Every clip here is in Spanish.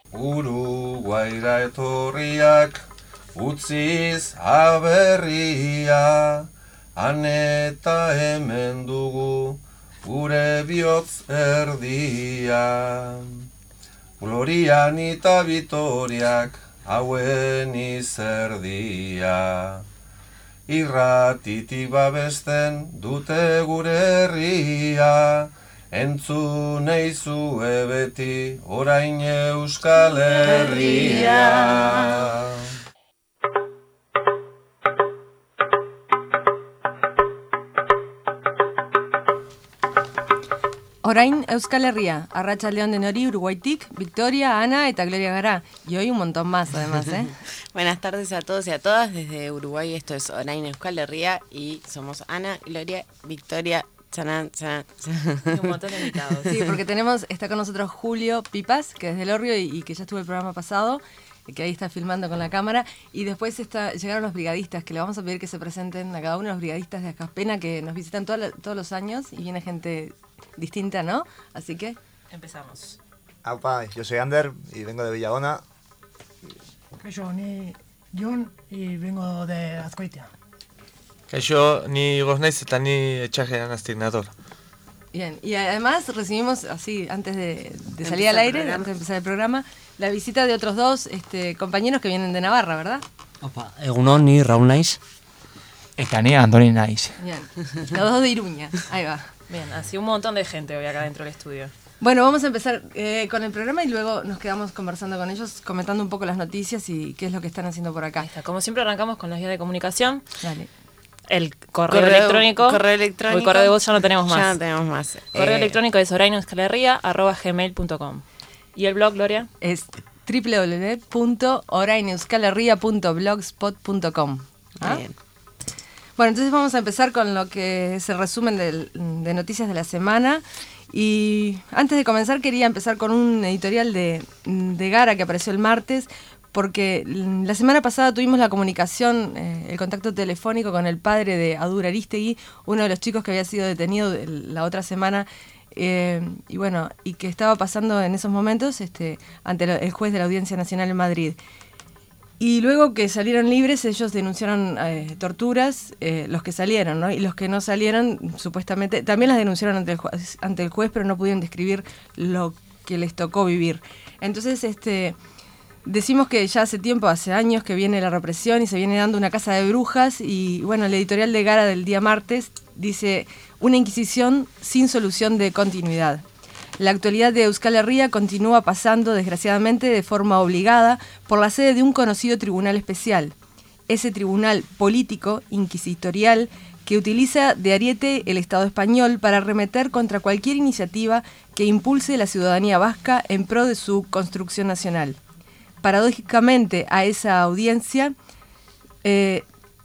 Uruguaira etorriak utziz aberria, han eta hemen dugu gure bihotz erdia. Glorian eta Vitoriak hauen izerdia. Irratitik babesten dute gure herria, entzun eizue beti orain Euskal Herria. Orain Euskal Herria, arratsaldeon denori, Uruguaitik, Victoria, Ana eta Gloria gara. Y hoy un montón más, además, ¿eh? Buenas tardes a todos y a todas desde Uruguay. Esto es Orain Euskal Herria y somos Ana, Gloria, Victoria, Chanan. Y un montón de invitados. Sí, porque está con nosotros Julio Pipas, que es del Orrio y que ya estuvo el programa pasado, que ahí está filmando con la cámara. Y después llegaron los brigadistas, que le vamos a pedir que se presenten a cada uno de los brigadistas de Acaspena, que nos visitan todos los años y viene gente distinta, ¿no? Así que empezamos. Aupa, yo soy Ander y vengo de Villagona. Yo ni John y vengo de Azkoitia. Yo ni Gosnaiz eta ni Etxajean Astignador. Bien, y además recibimos así, antes de salir al aire, antes de empezar el programa, la visita de otros dos compañeros que vienen de Navarra, ¿verdad? Opa, egunon ni Raúl naiz. Eta ni Andoni naiz. Bien, los dos de Iruña, ahí va. Bien, así un montón de gente hoy acá dentro del estudio. Bueno, vamos a empezar con el programa y luego nos quedamos conversando con ellos, comentando un poco las noticias y qué es lo que están haciendo por acá. Ahí está. Como siempre arrancamos con las vías de comunicación. Dale. El correo electrónico. El correo de voz ya no tenemos más. Ya no tenemos más. Correo electrónico es oraineuskalerria@gmail.com. ¿Y el blog, Gloria? Es www.oraineuskalerria.blogspot.com. ¿Ah? Bien. Bueno, entonces vamos a empezar con lo que es el resumen de noticias de la semana. Y antes de comenzar quería empezar con un editorial de Gara que apareció el martes, porque la semana pasada tuvimos la comunicación, el contacto telefónico con el padre de Adur Aristegui, uno de los chicos que había sido detenido la otra semana, y bueno, y que estaba pasando en esos momentos ante el juez de la Audiencia Nacional en Madrid. Y luego que salieron libres, ellos denunciaron torturas, los que salieron, ¿no? Y los que no salieron, supuestamente, también las denunciaron ante el juez, pero no pudieron describir lo que les tocó vivir. Entonces, decimos que ya hace tiempo, hace años que viene la represión y se viene dando una casa de brujas. Y bueno, el editorial de Gara del día martes dice: una inquisición sin solución de continuidad. La actualidad de Euskal Herria continúa pasando, desgraciadamente, de forma obligada por la sede de un conocido tribunal especial. Ese tribunal político, inquisitorial, que utiliza de ariete el Estado español para arremeter contra cualquier iniciativa que impulse la ciudadanía vasca en pro de su construcción nacional. Paradójicamente, a esa audiencia se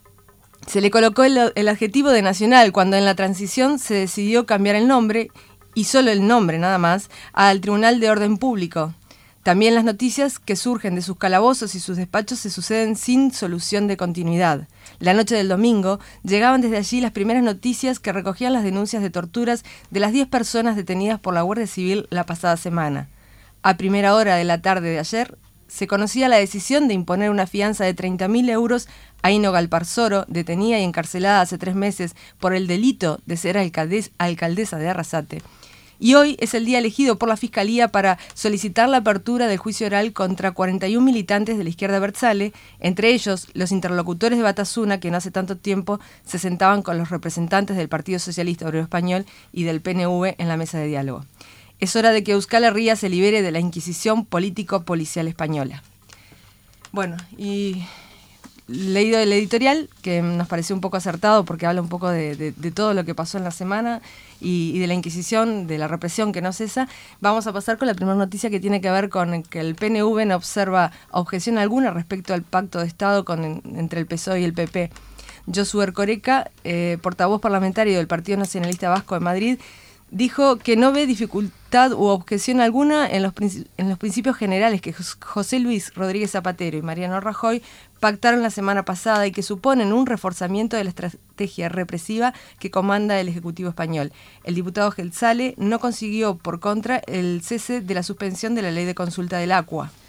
le colocó el adjetivo de nacional cuando en la transición se decidió cambiar el nombre, y solo el nombre nada más, al Tribunal de Orden Público. También las noticias que surgen de sus calabozos y sus despachos se suceden sin solución de continuidad. La noche del domingo llegaban desde allí las primeras noticias que recogían las denuncias de torturas de las 10 personas detenidas por la Guardia Civil la pasada semana. A primera hora de la tarde de ayer se conocía la decisión de imponer una fianza de 30.000 euros a Ino Galparsoro, detenida y encarcelada hace 3 meses por el delito de ser alcaldesa de Arrasate. Y hoy es el día elegido por la Fiscalía para solicitar la apertura del juicio oral contra 41 militantes de la izquierda abertzale, entre ellos los interlocutores de Batasuna, que no hace tanto tiempo se sentaban con los representantes del Partido Socialista Obrero Español y del PNV en la mesa de diálogo. Es hora de que Euskal Herria se libere de la Inquisición político-policial española. Bueno, y leído el editorial, que nos pareció un poco acertado porque habla un poco de todo lo que pasó en la semana y de la Inquisición, de la represión que no cesa, vamos a pasar con la primera noticia que tiene que ver con que el PNV no observa objeción alguna respecto al pacto de Estado entre el PSOE y el PP. Josu Erkoreka, portavoz parlamentario del Partido Nacionalista Vasco de Madrid, dijo que no ve dificultad u objeción alguna en los principios generales que José Luis Rodríguez Zapatero y Mariano Rajoy pactaron la semana pasada y que suponen un reforzamiento de la estrategia represiva que comanda el Ejecutivo español. El diputado Geltzale no consiguió, por contra, el cese de la suspensión de la ley de consulta del Aqua.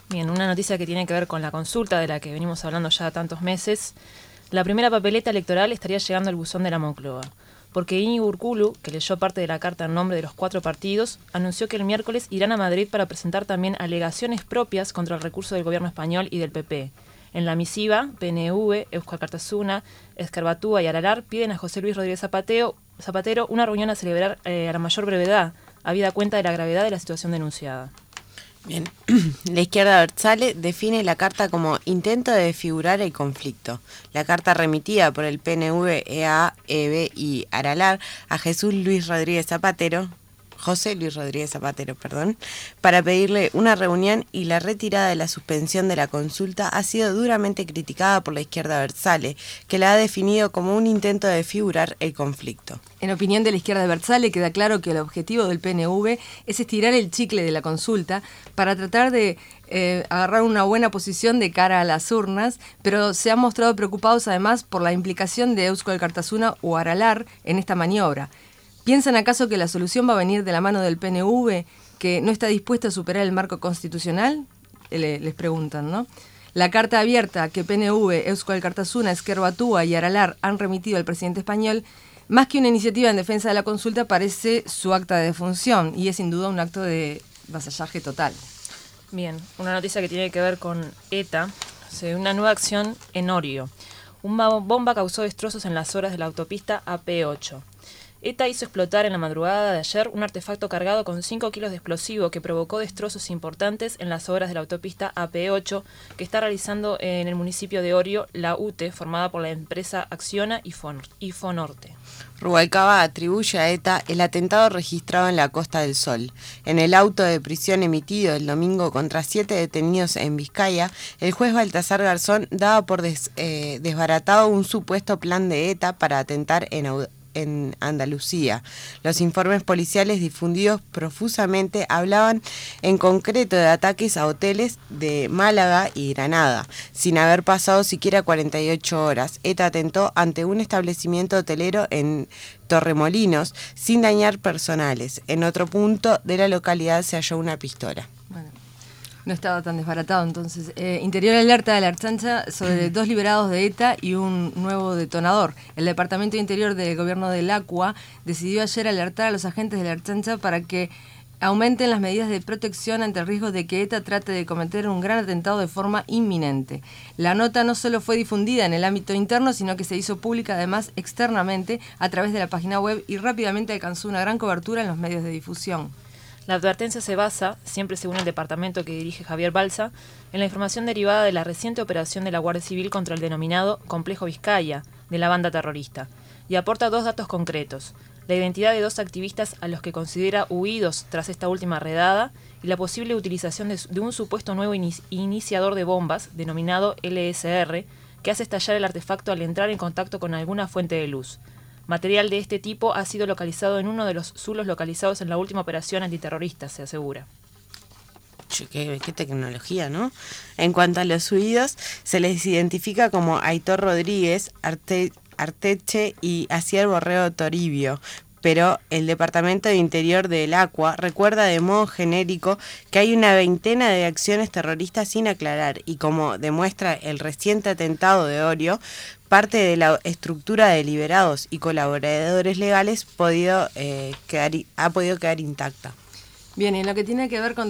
Bien, una noticia que tiene que ver con la consulta de la que venimos hablando ya tantos meses. La primera papeleta electoral estaría llegando al buzón de la Moncloa, porque Íñigo Urkullu, que leyó parte de la carta en nombre de los 4 partidos, anunció que el miércoles irán a Madrid para presentar también alegaciones propias contra el recurso del gobierno español y del PP. En la misiva, PNV, Euskal Alkartasuna, Ezker Batua y Aralar piden a José Luis Rodríguez Zapatero una reunión a celebrar a la mayor brevedad, habida cuenta de la gravedad de la situación denunciada. Bien, la izquierda Abertzale define la carta como intento de desfigurar el conflicto. La carta remitida por el PNV, EA, EB y Aralar a José Luis Rodríguez Zapatero, para pedirle una reunión y la retirada de la suspensión de la consulta ha sido duramente criticada por la izquierda Abertzale, que la ha definido como un intento de desfigurar el conflicto. En opinión de la izquierda Abertzale, queda claro que el objetivo del PNV es estirar el chicle de la consulta para tratar de agarrar una buena posición de cara a las urnas, pero se han mostrado preocupados además por la implicación de Eusko Alkartasuna o Aralar en esta maniobra. ¿Piensan acaso que la solución va a venir de la mano del PNV, que no está dispuesto a superar el marco constitucional? Les preguntan, ¿no? La carta abierta que PNV, Eusko Alkartasuna, Ezker Batua y Aralar han remitido al presidente español, más que una iniciativa en defensa de la consulta, parece su acta de defunción y es sin duda un acto de vasallaje total. Bien, una noticia que tiene que ver con ETA, una nueva acción en Orio. Una bomba causó destrozos en las horas de la autopista AP8. ETA hizo explotar en la madrugada de ayer un artefacto cargado con 5 kilos de explosivo que provocó destrozos importantes en las obras de la autopista AP8 que está realizando en el municipio de Orio la UTE, formada por la empresa Acciona y Fonorte. Rubalcaba atribuye a ETA el atentado registrado en la Costa del Sol. En el auto de prisión emitido el domingo contra 7 detenidos en Vizcaya, el juez Baltasar Garzón daba por desbaratado un supuesto plan de ETA para atentar en Andalucía. Los informes policiales difundidos profusamente hablaban en concreto de ataques a hoteles de Málaga y Granada. Sin haber pasado siquiera 48 horas, ETA atentó ante un establecimiento hotelero en Torremolinos sin dañar personales. En otro punto de la localidad se halló una pistola. Bueno, no estaba tan desbaratado entonces. Interior alerta de la Archancha sobre 2 liberados de ETA y un nuevo detonador. El Departamento de Interior del Gobierno del Acua decidió ayer alertar a los agentes de la Archancha para que aumenten las medidas de protección ante el riesgo de que ETA trate de cometer un gran atentado de forma inminente. La nota no solo fue difundida en el ámbito interno, sino que se hizo pública además externamente a través de la página web y rápidamente alcanzó una gran cobertura en los medios de difusión. La advertencia se basa, siempre según el departamento que dirige Javier Balsa, en la información derivada de la reciente operación de la Guardia Civil contra el denominado Complejo Vizcaya, de la banda terrorista, y aporta 2 datos concretos: la identidad de 2 activistas a los que considera huidos tras esta última redada y la posible utilización de un supuesto nuevo iniciador de bombas, denominado LSR, que hace estallar el artefacto al entrar en contacto con alguna fuente de luz. Material de este tipo ha sido localizado en uno de los zulos localizados en la última operación antiterrorista, se asegura. Qué tecnología, ¿no? En cuanto a los huidos, se les identifica como Aitor Rodríguez, Arteche y Asier Borreo Toribio, pero el Departamento de Interior del Acua recuerda de modo genérico que hay una veintena de acciones terroristas sin aclarar y, como demuestra el reciente atentado de Orio, parte de la estructura de liberados y colaboradores legales ha podido quedar intacta. Bien, y en lo que tiene que ver con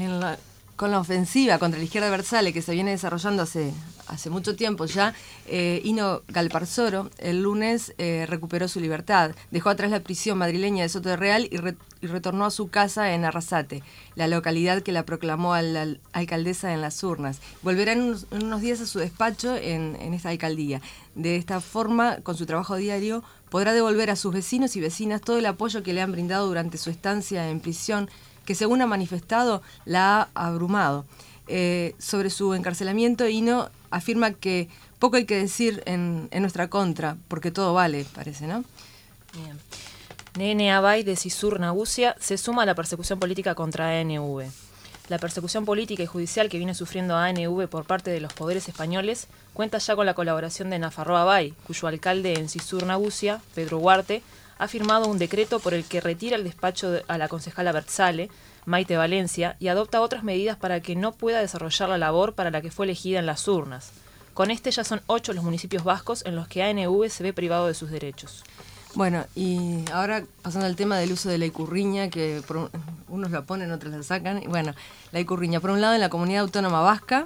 la ofensiva contra la izquierda Abertzale que se viene desarrollando hace mucho tiempo ya, Hino Galparzoro el lunes recuperó su libertad, dejó atrás la prisión madrileña de Soto de Real y retornó a su casa en Arrasate, la localidad que la proclamó a la alcaldesa en las urnas. Volverá en unos días a su despacho en esta alcaldía. De esta forma, con su trabajo diario, podrá devolver a sus vecinos y vecinas todo el apoyo que le han brindado durante su estancia en prisión, que según ha manifestado, la ha abrumado. Sobre su encarcelamiento, Hino afirma que poco hay que decir en nuestra contra, porque todo vale, parece, ¿no? Bien. Nene Abay de Cisur Nagusia se suma a la persecución política contra ANV. La persecución política y judicial que viene sufriendo ANV por parte de los poderes españoles cuenta ya con la colaboración de Nafarroa Abay, cuyo alcalde en Cisur Nagusia, Pedro Huarte, ha firmado un decreto por el que retira el despacho a la concejala Abertzale, Maite Valencia, y adopta otras medidas para que no pueda desarrollar la labor para la que fue elegida en las urnas. Con este ya son 8 los municipios vascos en los que ANV se ve privado de sus derechos. Bueno, y ahora pasando al tema del uso de la icurriña, que unos la ponen, otros la sacan. Bueno, la icurriña, por un lado en la comunidad autónoma vasca,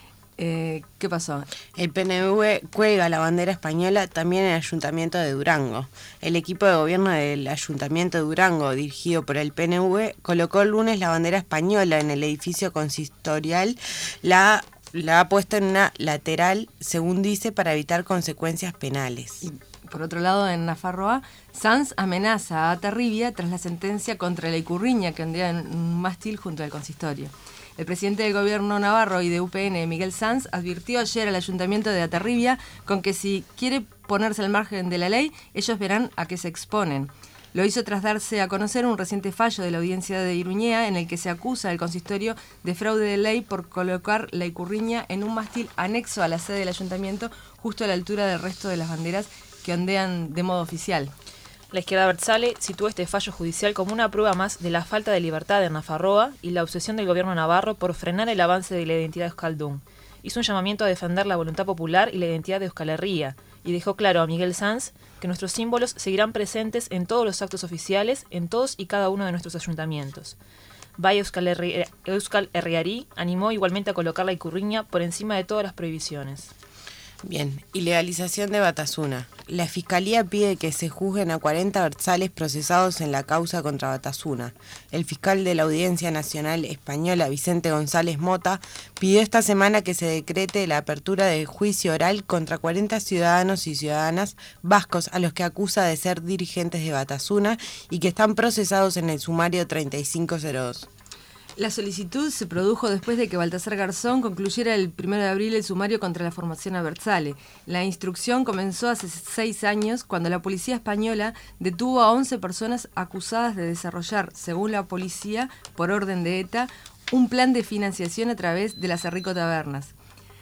¿qué pasó? El PNV cuelga la bandera española también en el Ayuntamiento de Durango. El equipo de gobierno del Ayuntamiento de Durango, dirigido por el PNV, colocó el lunes la bandera española en el edificio consistorial. La ha puesto en una lateral, según dice, para evitar consecuencias penales. Y por otro lado, en Nafarroa, Sanz amenaza a Atarribia tras la sentencia contra la icurriña que ondea en un mástil junto al consistorio. El presidente del gobierno navarro y de UPN, Miguel Sanz, advirtió ayer al ayuntamiento de Atarribia con que si quiere ponerse al margen de la ley, ellos verán a qué se exponen. Lo hizo tras darse a conocer un reciente fallo de la audiencia de Iruñea en el que se acusa al consistorio de fraude de ley por colocar la icurriña en un mástil anexo a la sede del ayuntamiento, justo a la altura del resto de las banderas que ondean de modo oficial. La izquierda abertzale situó este fallo judicial como una prueba más de la falta de libertad de Nafarroa y la obsesión del gobierno navarro por frenar el avance de la identidad euskaldun. Hizo un llamamiento a defender la voluntad popular y la identidad de Euskal Herria y dejó claro a Miguel Sanz que nuestros símbolos seguirán presentes en todos los actos oficiales, en todos y cada uno de nuestros ayuntamientos. Bai Euskal Herriari animó igualmente a colocar la icurriña por encima de todas las prohibiciones. Bien, ilegalización de Batasuna. La Fiscalía pide que se juzguen a 40 abertzales procesados en la causa contra Batasuna. El fiscal de la Audiencia Nacional Española, Vicente González Mota, pidió esta semana que se decrete la apertura de juicio oral contra 40 ciudadanos y ciudadanas vascos a los que acusa de ser dirigentes de Batasuna y que están procesados en el sumario 3502. La solicitud se produjo después de que Baltasar Garzón concluyera el 1 de abril el sumario contra la formación abertzale. La instrucción comenzó hace 6 años cuando la policía española detuvo a 11 personas acusadas de desarrollar, según la policía, por orden de ETA, un plan de financiación a través de las Cerrico Tabernas.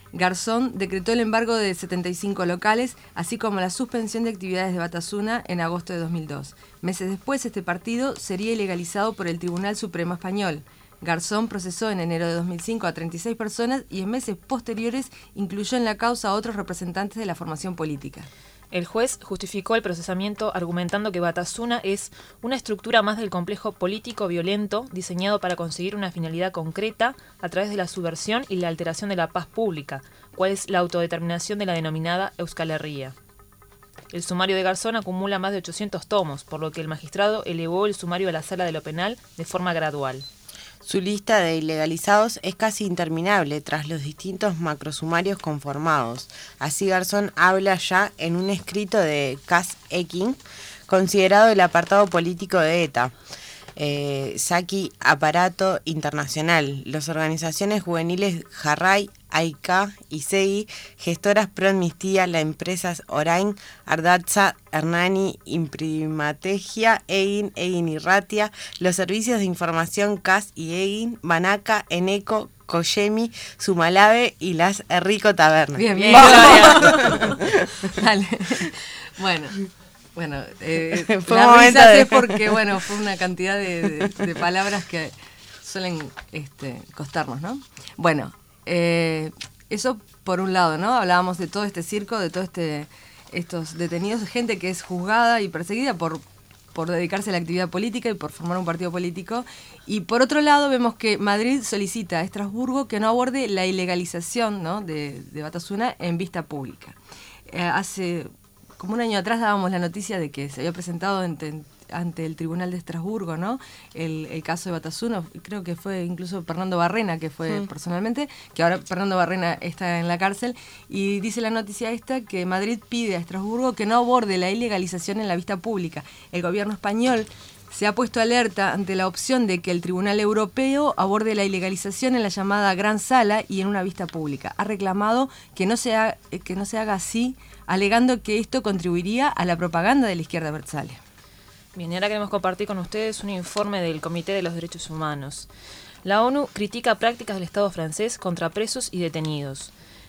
Garzón decretó el embargo de 75 locales, así como la suspensión de actividades de Batasuna en agosto de 2002. Meses después, este partido sería ilegalizado por el Tribunal Supremo Español. Garzón procesó en enero de 2005 a 36 personas y en meses posteriores incluyó en la causa a otros representantes de la formación política. El juez justificó el procesamiento argumentando que Batasuna es una estructura más del complejo político violento diseñado para conseguir una finalidad concreta a través de la subversión y la alteración de la paz pública, cual es la autodeterminación de la denominada Euskal Herria. El sumario de Garzón acumula más de 800 tomos, por lo que el magistrado elevó el sumario a la sala de lo penal de forma gradual. Su lista de ilegalizados es casi interminable tras los distintos macrosumarios conformados. Así Garzón habla ya en un escrito de Cas Ekin, considerado el apartado político de ETA. Saki Aparato Internacional, las organizaciones juveniles Jarray, AIK y SEGI, gestoras pro amnistía, las empresas Orain, Ardatza, Hernani, Imprimategia, Egin Irratia, los servicios de información CAS y Egin, Banaca, Eneco, Coyemi, Sumalave y las Rico Tabernas. Bien. Dale. Bueno, fue la un momento risa de... es porque, bueno, fue una cantidad de palabras que suelen costarnos, ¿no? Bueno, eso por un lado, ¿no? Hablábamos de todo este circo, de todos estos detenidos, gente que es juzgada y perseguida por dedicarse a la actividad política y por formar un partido político. Y por otro lado vemos que Madrid solicita a Estrasburgo que no aborde la ilegalización, ¿no?, de Batasuna en vista pública. Hace como un año atrás dábamos la noticia de que se había presentado ante el Tribunal de Estrasburgo, ¿no?, el caso de Batasuna. Creo que fue incluso Fernando Barrena, que fue personalmente, que ahora Fernando Barrena está en la cárcel, y dice la noticia esta que Madrid pide a Estrasburgo que no aborde la ilegalización en la vista pública. El gobierno español se ha puesto alerta ante la opción de que el Tribunal Europeo aborde la ilegalización en la llamada Gran Sala y en una vista pública. Ha reclamado que no se haga así, alegando que esto contribuiría a la propaganda de la izquierda abertzale. Bien, y ahora queremos compartir con ustedes un informe del Comité de los Derechos Humanos. La ONU critica prácticas del Estado francés contra presos y detenidos.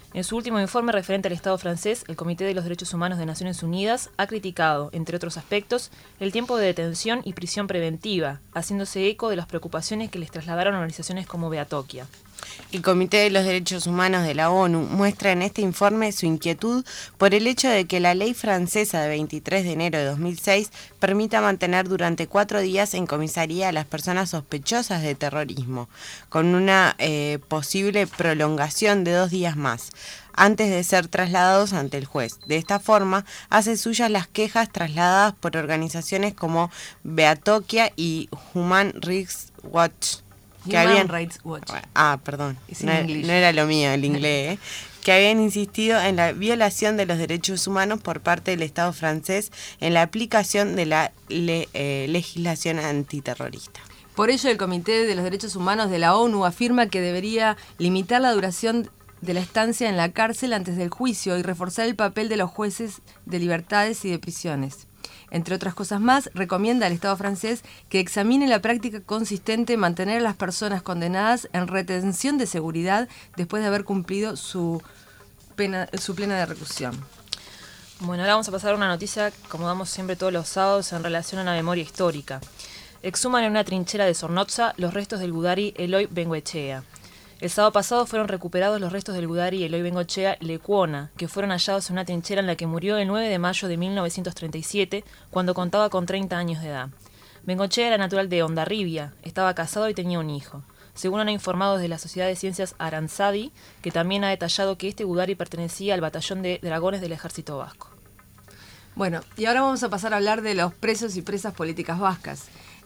En su último informe referente al Estado francés, el Comité de los Derechos Humanos de Naciones Unidas ha criticado, entre otros aspectos, el tiempo de detención y prisión preventiva, haciéndose eco de las preocupaciones que les trasladaron organizaciones como Beatokia. El Comité de los Derechos Humanos de la ONU muestra en este informe su inquietud por el hecho de que la ley francesa de 23 de enero de 2006 permita mantener durante 4 días en comisaría a las personas sospechosas de terrorismo, con una posible prolongación de 2 días más, antes de ser trasladados ante el juez. De esta forma, hace suyas las quejas trasladadas por organizaciones como Beatokia y Human Rights Watch, Rights Watch. Perdón, no English. era lo mío el inglés, que habían insistido en la violación de los derechos humanos por parte del Estado francés en la aplicación de la legislación antiterrorista. Por ello, el Comité de los Derechos Humanos de la ONU afirma que debería limitar la duración de la estancia en la cárcel antes del juicio y reforzar el papel de los jueces de libertades y de prisiones. Entre otras cosas más, recomienda al Estado francés que examine la práctica consistente en mantener a las personas condenadas en retención de seguridad después de haber cumplido su plena de reclusión. Bueno, ahora vamos a pasar a una noticia, como damos siempre todos los sábados, en relación a una memoria histórica. Exhuman en una trinchera de Zornotza los restos del gudari Eloy Bengoechea. El sábado pasado fueron recuperados los restos del gudari Eloy Bengoechea Lecuona, que fueron hallados en una trinchera en la que murió el 9 de mayo de 1937, cuando contaba con 30 años de edad. Bengoechea era natural de Hondarribia, estaba casado y tenía un hijo. Según han informado desde la Sociedad de Ciencias Aranzadi, que también ha detallado que este gudari pertenecía al batallón de dragones del Ejército Vasco. Bueno, y ahora vamos a pasar a hablar de los presos y presas políticas vascas.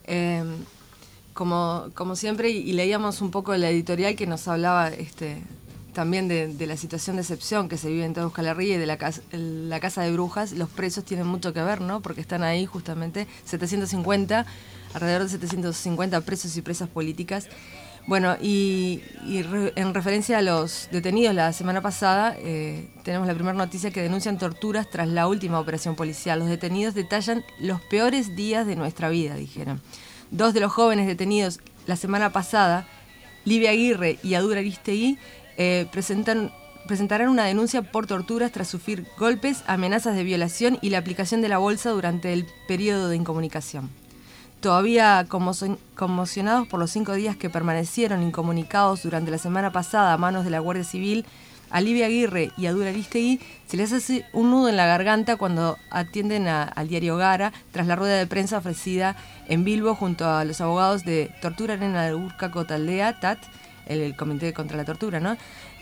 Como siempre, y leíamos un poco la editorial que nos hablaba también de la situación de excepción que se vive en toda Euskal Herria y de la casa de brujas. Los presos tienen mucho que ver, ¿no? Porque están ahí justamente alrededor de 750 presos y presas políticas. Bueno, en referencia a los detenidos la semana pasada, tenemos la primera noticia que denuncian torturas tras la última operación policial. Los detenidos detallan los peores días de nuestra vida, dijeron. 2 de los jóvenes detenidos la semana pasada, Livia Aguirre y Adur Aristegui, presentarán una denuncia por torturas tras sufrir golpes, amenazas de violación y la aplicación de la bolsa durante el periodo de incomunicación. Todavía conmocionados por los 5 días que permanecieron incomunicados durante la semana pasada a manos de la Guardia Civil, a Livia Aguirre y a Adur Aristegui se les hace un nudo en la garganta cuando atienden al diario Gara tras la rueda de prensa ofrecida en Bilbo junto a los abogados de Tortura Arena de Urkako Taldea, TAT, el Comité contra la Tortura, ¿no?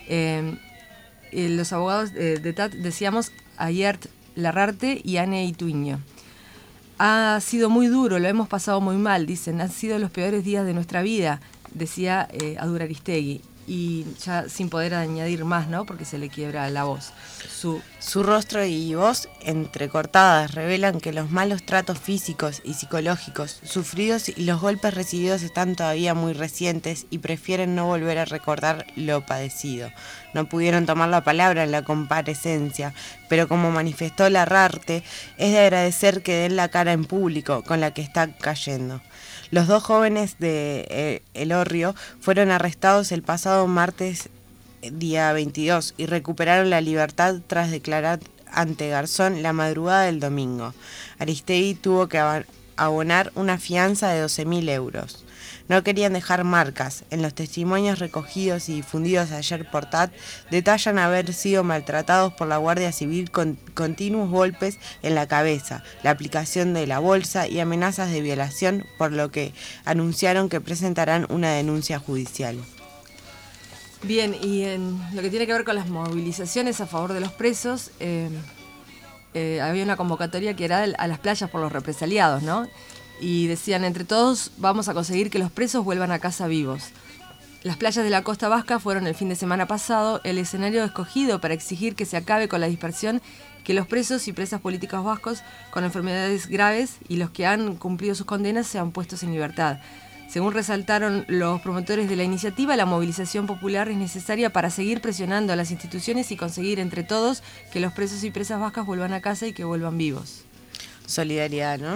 Los abogados de TAT, decíamos, Ayert Larrarte y Anne Ituiño. Ha sido muy duro, lo hemos pasado muy mal, dicen, han sido los peores días de nuestra vida, decía Adur Aristegui. Y ya sin poder añadir más, ¿no? Porque se le quiebra la voz. Su rostro y voz entrecortadas revelan que los malos tratos físicos y psicológicos sufridos y los golpes recibidos están todavía muy recientes y prefieren no volver a recordar lo padecido. No pudieron tomar la palabra en la comparecencia, pero como manifestó Larrarte, es de agradecer que den la cara en público con la que está cayendo. Los 2 jóvenes de Elorrio fueron arrestados el pasado martes, día 22, y recuperaron la libertad tras declarar ante Garzón la madrugada del domingo. Aristegui tuvo que abonar una fianza de 12.000 euros. No querían dejar marcas. En los testimonios recogidos y difundidos ayer por TAT, detallan haber sido maltratados por la Guardia Civil con continuos golpes en la cabeza, la aplicación de la bolsa y amenazas de violación, por lo que anunciaron que presentarán una denuncia judicial. Bien, y en lo que tiene que ver con las movilizaciones a favor de los presos, había una convocatoria que era a las playas por los represaliados, ¿no? Y decían, entre todos vamos a conseguir que los presos vuelvan a casa vivos. Las playas de la costa vasca fueron el fin de semana pasado el escenario escogido para exigir que se acabe con la dispersión, que los presos y presas políticos vascos con enfermedades graves y los que han cumplido sus condenas sean puestos en libertad. Según resaltaron los promotores de la iniciativa, la movilización popular es necesaria para seguir presionando a las instituciones y conseguir entre todos que los presos y presas vascas vuelvan a casa y que vuelvan vivos. Solidaridad, ¿no?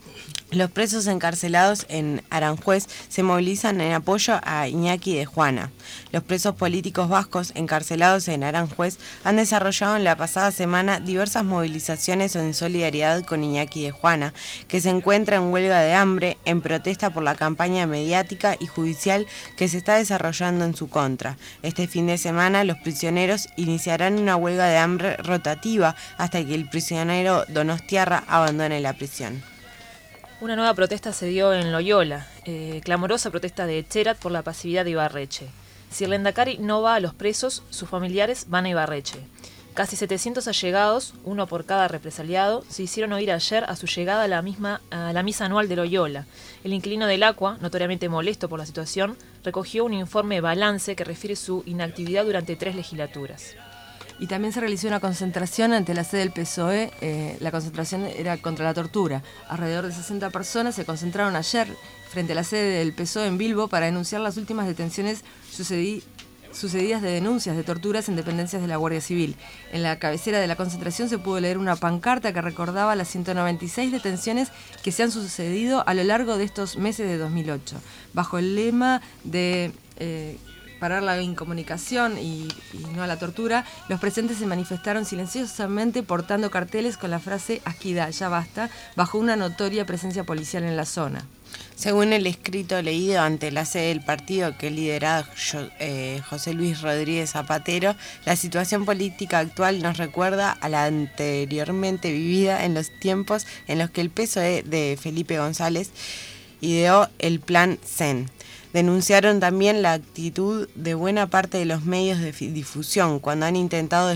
Los presos encarcelados en Aranjuez se movilizan en apoyo a Iñaki de Juana. Los presos políticos vascos encarcelados en Aranjuez han desarrollado en la pasada semana diversas movilizaciones en solidaridad con Iñaki de Juana, que se encuentra en huelga de hambre en protesta por la campaña mediática y judicial que se está desarrollando en su contra. Este fin de semana los prisioneros iniciarán una huelga de hambre rotativa hasta que el prisionero donostiarra abandone la prisión. Una nueva protesta se dio en Loyola, clamorosa protesta de Etxerat por la pasividad de Ibarretxe. Si el Lehendakari no va a los presos, sus familiares van a Ibarretxe. Casi 700 allegados, uno por cada represaliado, se hicieron oír ayer a su llegada a la misa anual de Loyola. El inquilino del Aqua, notoriamente molesto por la situación, recogió un informe balance que refiere su inactividad durante 3 legislaturas. Y también se realizó una concentración ante la sede del PSOE. La concentración era contra la tortura. Alrededor de 60 personas se concentraron ayer frente a la sede del PSOE en Bilbo para denunciar las últimas detenciones sucedidas de denuncias de torturas en dependencias de la Guardia Civil. En la cabecera de la concentración se pudo leer una pancarta que recordaba las 196 detenciones que se han sucedido a lo largo de estos meses de 2008. Bajo el lema de parar la incomunicación y no a la tortura, los presentes se manifestaron silenciosamente portando carteles con la frase «Asquidad, ya basta», bajo una notoria presencia policial en la zona. Según el escrito leído ante la sede del partido que lideraba José Luis Rodríguez Zapatero, la situación política actual nos recuerda a la anteriormente vivida en los tiempos en los que el PSOE de Felipe González ideó el Plan CEN. Denunciaron también la actitud de buena parte de los medios de difusión cuando han intentado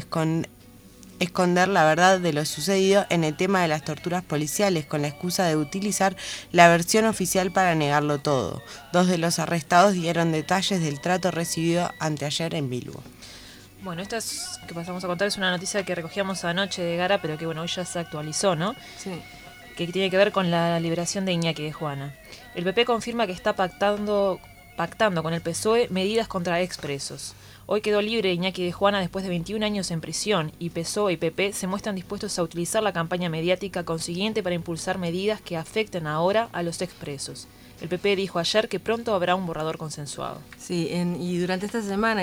esconder la verdad de lo sucedido en el tema de las torturas policiales con la excusa de utilizar la versión oficial para negarlo todo. 2 de los arrestados dieron detalles del trato recibido anteayer en Bilbo. Bueno, esta que pasamos a contar es una noticia que recogíamos anoche de Gara, pero que bueno, hoy ya se actualizó, ¿no? Sí. Que tiene que ver con la liberación de Iñaki de Juana. El PP confirma que está pactando con el PSOE medidas contra expresos. Hoy quedó libre Iñaki de Juana después de 21 años en prisión y PSOE y PP se muestran dispuestos a utilizar la campaña mediática consiguiente para impulsar medidas que afecten ahora a los expresos. El PP dijo ayer que pronto habrá un borrador consensuado. Sí, y durante esta semana,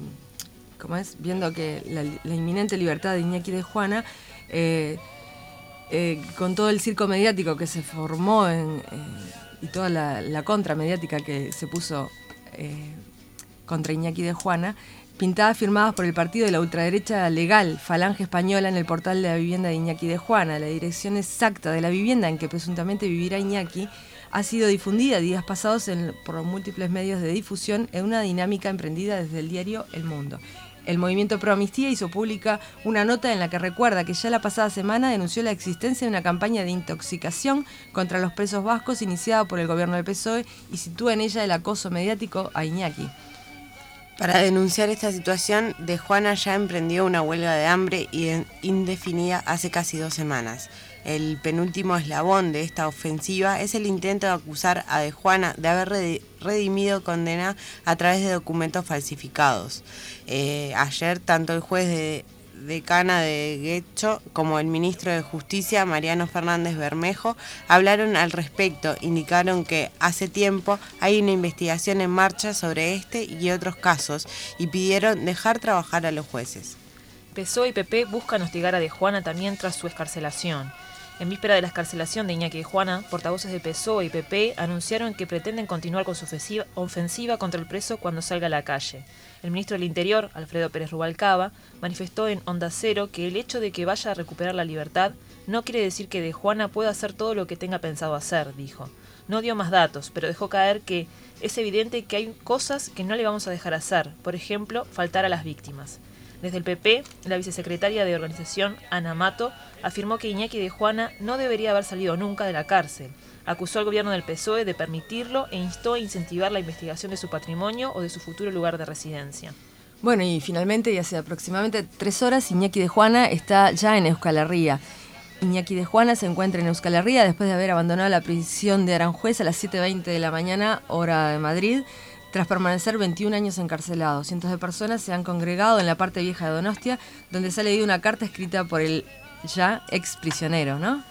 viendo que la inminente libertad de Iñaki de Juana, con todo el circo mediático que se formó y toda la contra mediática que se puso contra Iñaki de Juana, pintadas firmadas por el partido de la ultraderecha legal Falange Española en el portal de la vivienda de Iñaki de Juana. La dirección exacta de la vivienda en que presuntamente vivirá Iñaki ha sido difundida días pasados por múltiples medios de difusión en una dinámica emprendida desde el diario El Mundo. El Movimiento Pro Amnistía hizo pública una nota en la que recuerda que ya la pasada semana denunció la existencia de una campaña de intoxicación contra los presos vascos iniciada por el gobierno del PSOE y sitúa en ella el acoso mediático a Iñaki. Para denunciar esta situación, de Juana ya emprendió una huelga de hambre indefinida hace casi 2 semanas. El penúltimo eslabón de esta ofensiva es el intento de acusar a de Juana de haber redimido condena a través de documentos falsificados. Ayer, tanto el juez de decana de Guecho como el ministro de Justicia, Mariano Fernández Bermejo, hablaron al respecto. Indicaron que hace tiempo hay una investigación en marcha sobre este y otros casos y pidieron dejar trabajar a los jueces. PSOE y PP buscan hostigar a de Juana también tras su excarcelación. En víspera de la excarcelación de Iñaki de Juana, portavoces de PSOE y PP anunciaron que pretenden continuar con su ofensiva contra el preso cuando salga a la calle. El ministro del Interior, Alfredo Pérez Rubalcaba, manifestó en Onda Cero que el hecho de que vaya a recuperar la libertad no quiere decir que de Juana pueda hacer todo lo que tenga pensado hacer, dijo. No dio más datos, pero dejó caer que es evidente que hay cosas que no le vamos a dejar hacer, por ejemplo, faltar a las víctimas. Desde el PP, la vicesecretaria de organización, Ana Mato, afirmó que Iñaki de Juana no debería haber salido nunca de la cárcel. Acusó al gobierno del PSOE de permitirlo e instó a incentivar la investigación de su patrimonio o de su futuro lugar de residencia. Bueno, y finalmente, y hace aproximadamente 3 horas, Iñaki de Juana está ya en Euskal Herria. Iñaki de Juana se encuentra en Euskal Herria después de haber abandonado la prisión de Aranjuez a las 7:20 de la mañana, hora de Madrid, tras permanecer 21 años encarcelado. Cientos de personas se han congregado en la parte vieja de Donostia, donde se ha leído una carta escrita por el ya ex prisionero, ¿no?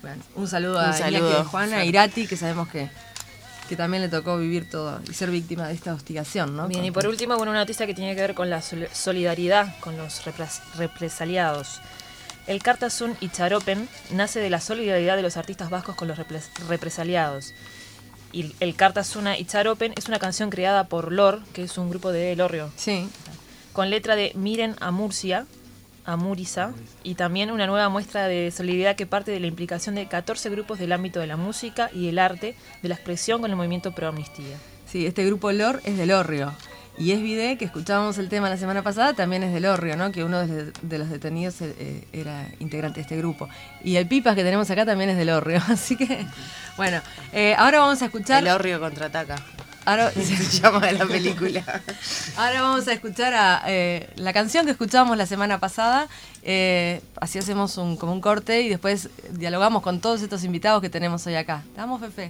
Bueno, un saludo a Un Iñaki saludo. y Juana, a Irati, que sabemos que también le tocó vivir todo y ser víctima de esta hostigación, ¿no? Bien, y por último, bueno, una noticia que tiene que ver con la solidaridad con los represaliados. El Kartasun Itxaropen nace de la solidaridad de los artistas vascos con los represaliados. Y el Kartasuna Itxaropen es una canción creada por Lor, que es un grupo de Elorrio. Sí. Con letra de Miren Amuriza, y también una nueva muestra de solidaridad que parte de la implicación de 14 grupos del ámbito de la música y el arte, de la expresión con el movimiento pro amnistía. Sí, este grupo Lor es del Orrio. Y Esvide, que escuchábamos el tema la semana pasada, también es del Orrio, ¿no? Que uno de los detenidos era integrante de este grupo. Y el Pipas que tenemos acá también es del Orrio. Así que, bueno, ahora vamos a escuchar... El Orrio contraataca. Ahora Se llama la película. Ahora vamos a escuchar la canción que escuchábamos la semana pasada. Así hacemos como un corte y después dialogamos con todos estos invitados que tenemos hoy acá. ¿Te damos, Fefe?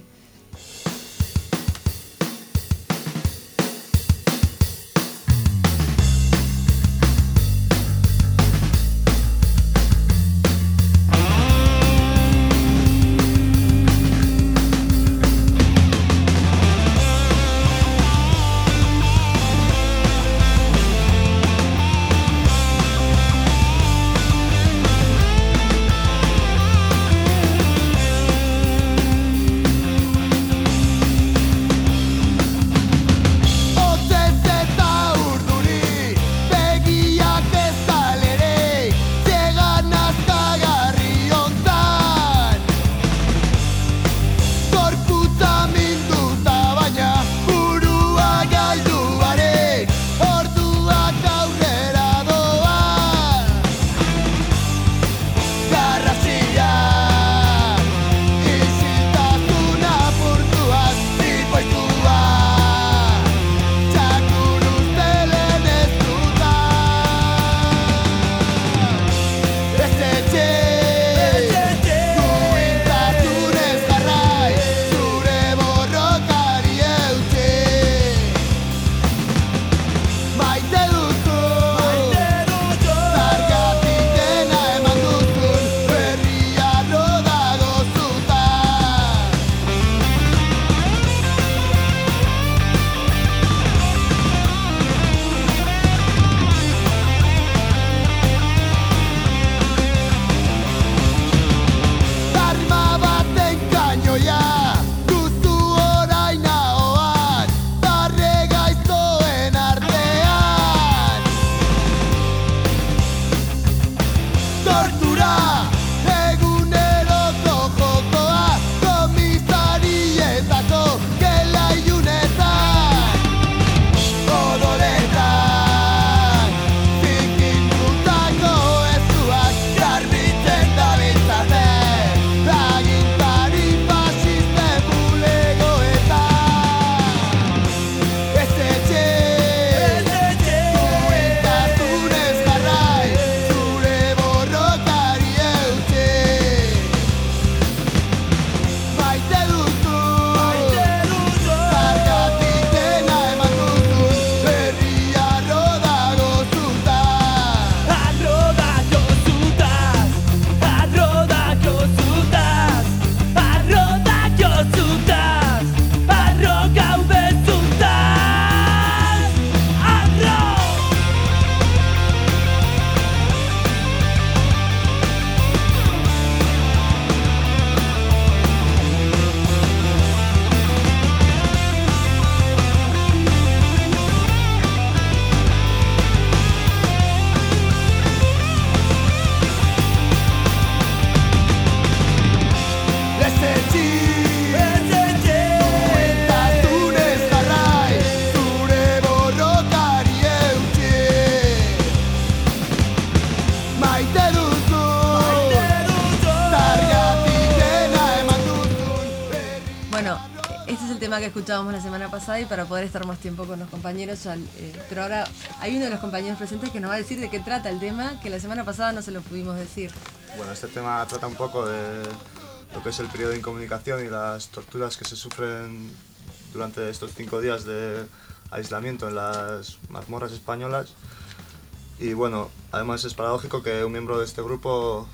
Que escuchábamos la semana pasada y para poder estar más tiempo con los compañeros pero ahora hay uno de los compañeros presentes que nos va a decir de qué trata el tema que la semana pasada no se lo pudimos decir. Bueno, este tema trata un poco de lo que es el periodo de incomunicación y las torturas que se sufren durante estos 5 días de aislamiento en las mazmorras españolas. Y bueno, además es paradójico que un miembro de este grupo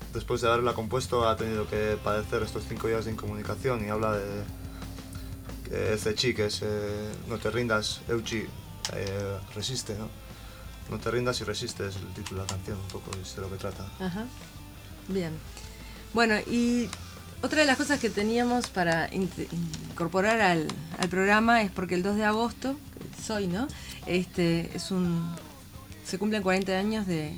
después de haberla compuesto, ha tenido que padecer estos 5 días de incomunicación y habla de Zechi, que es no te rindas, Euchi, resiste, ¿no? No te rindas y resiste, es el título de la canción, un poco es de lo que trata. Ajá. Bien. Bueno, y otra de las cosas que teníamos para incorporar al programa es porque el 2 de agosto, que es hoy, ¿no? Se cumplen 40 años de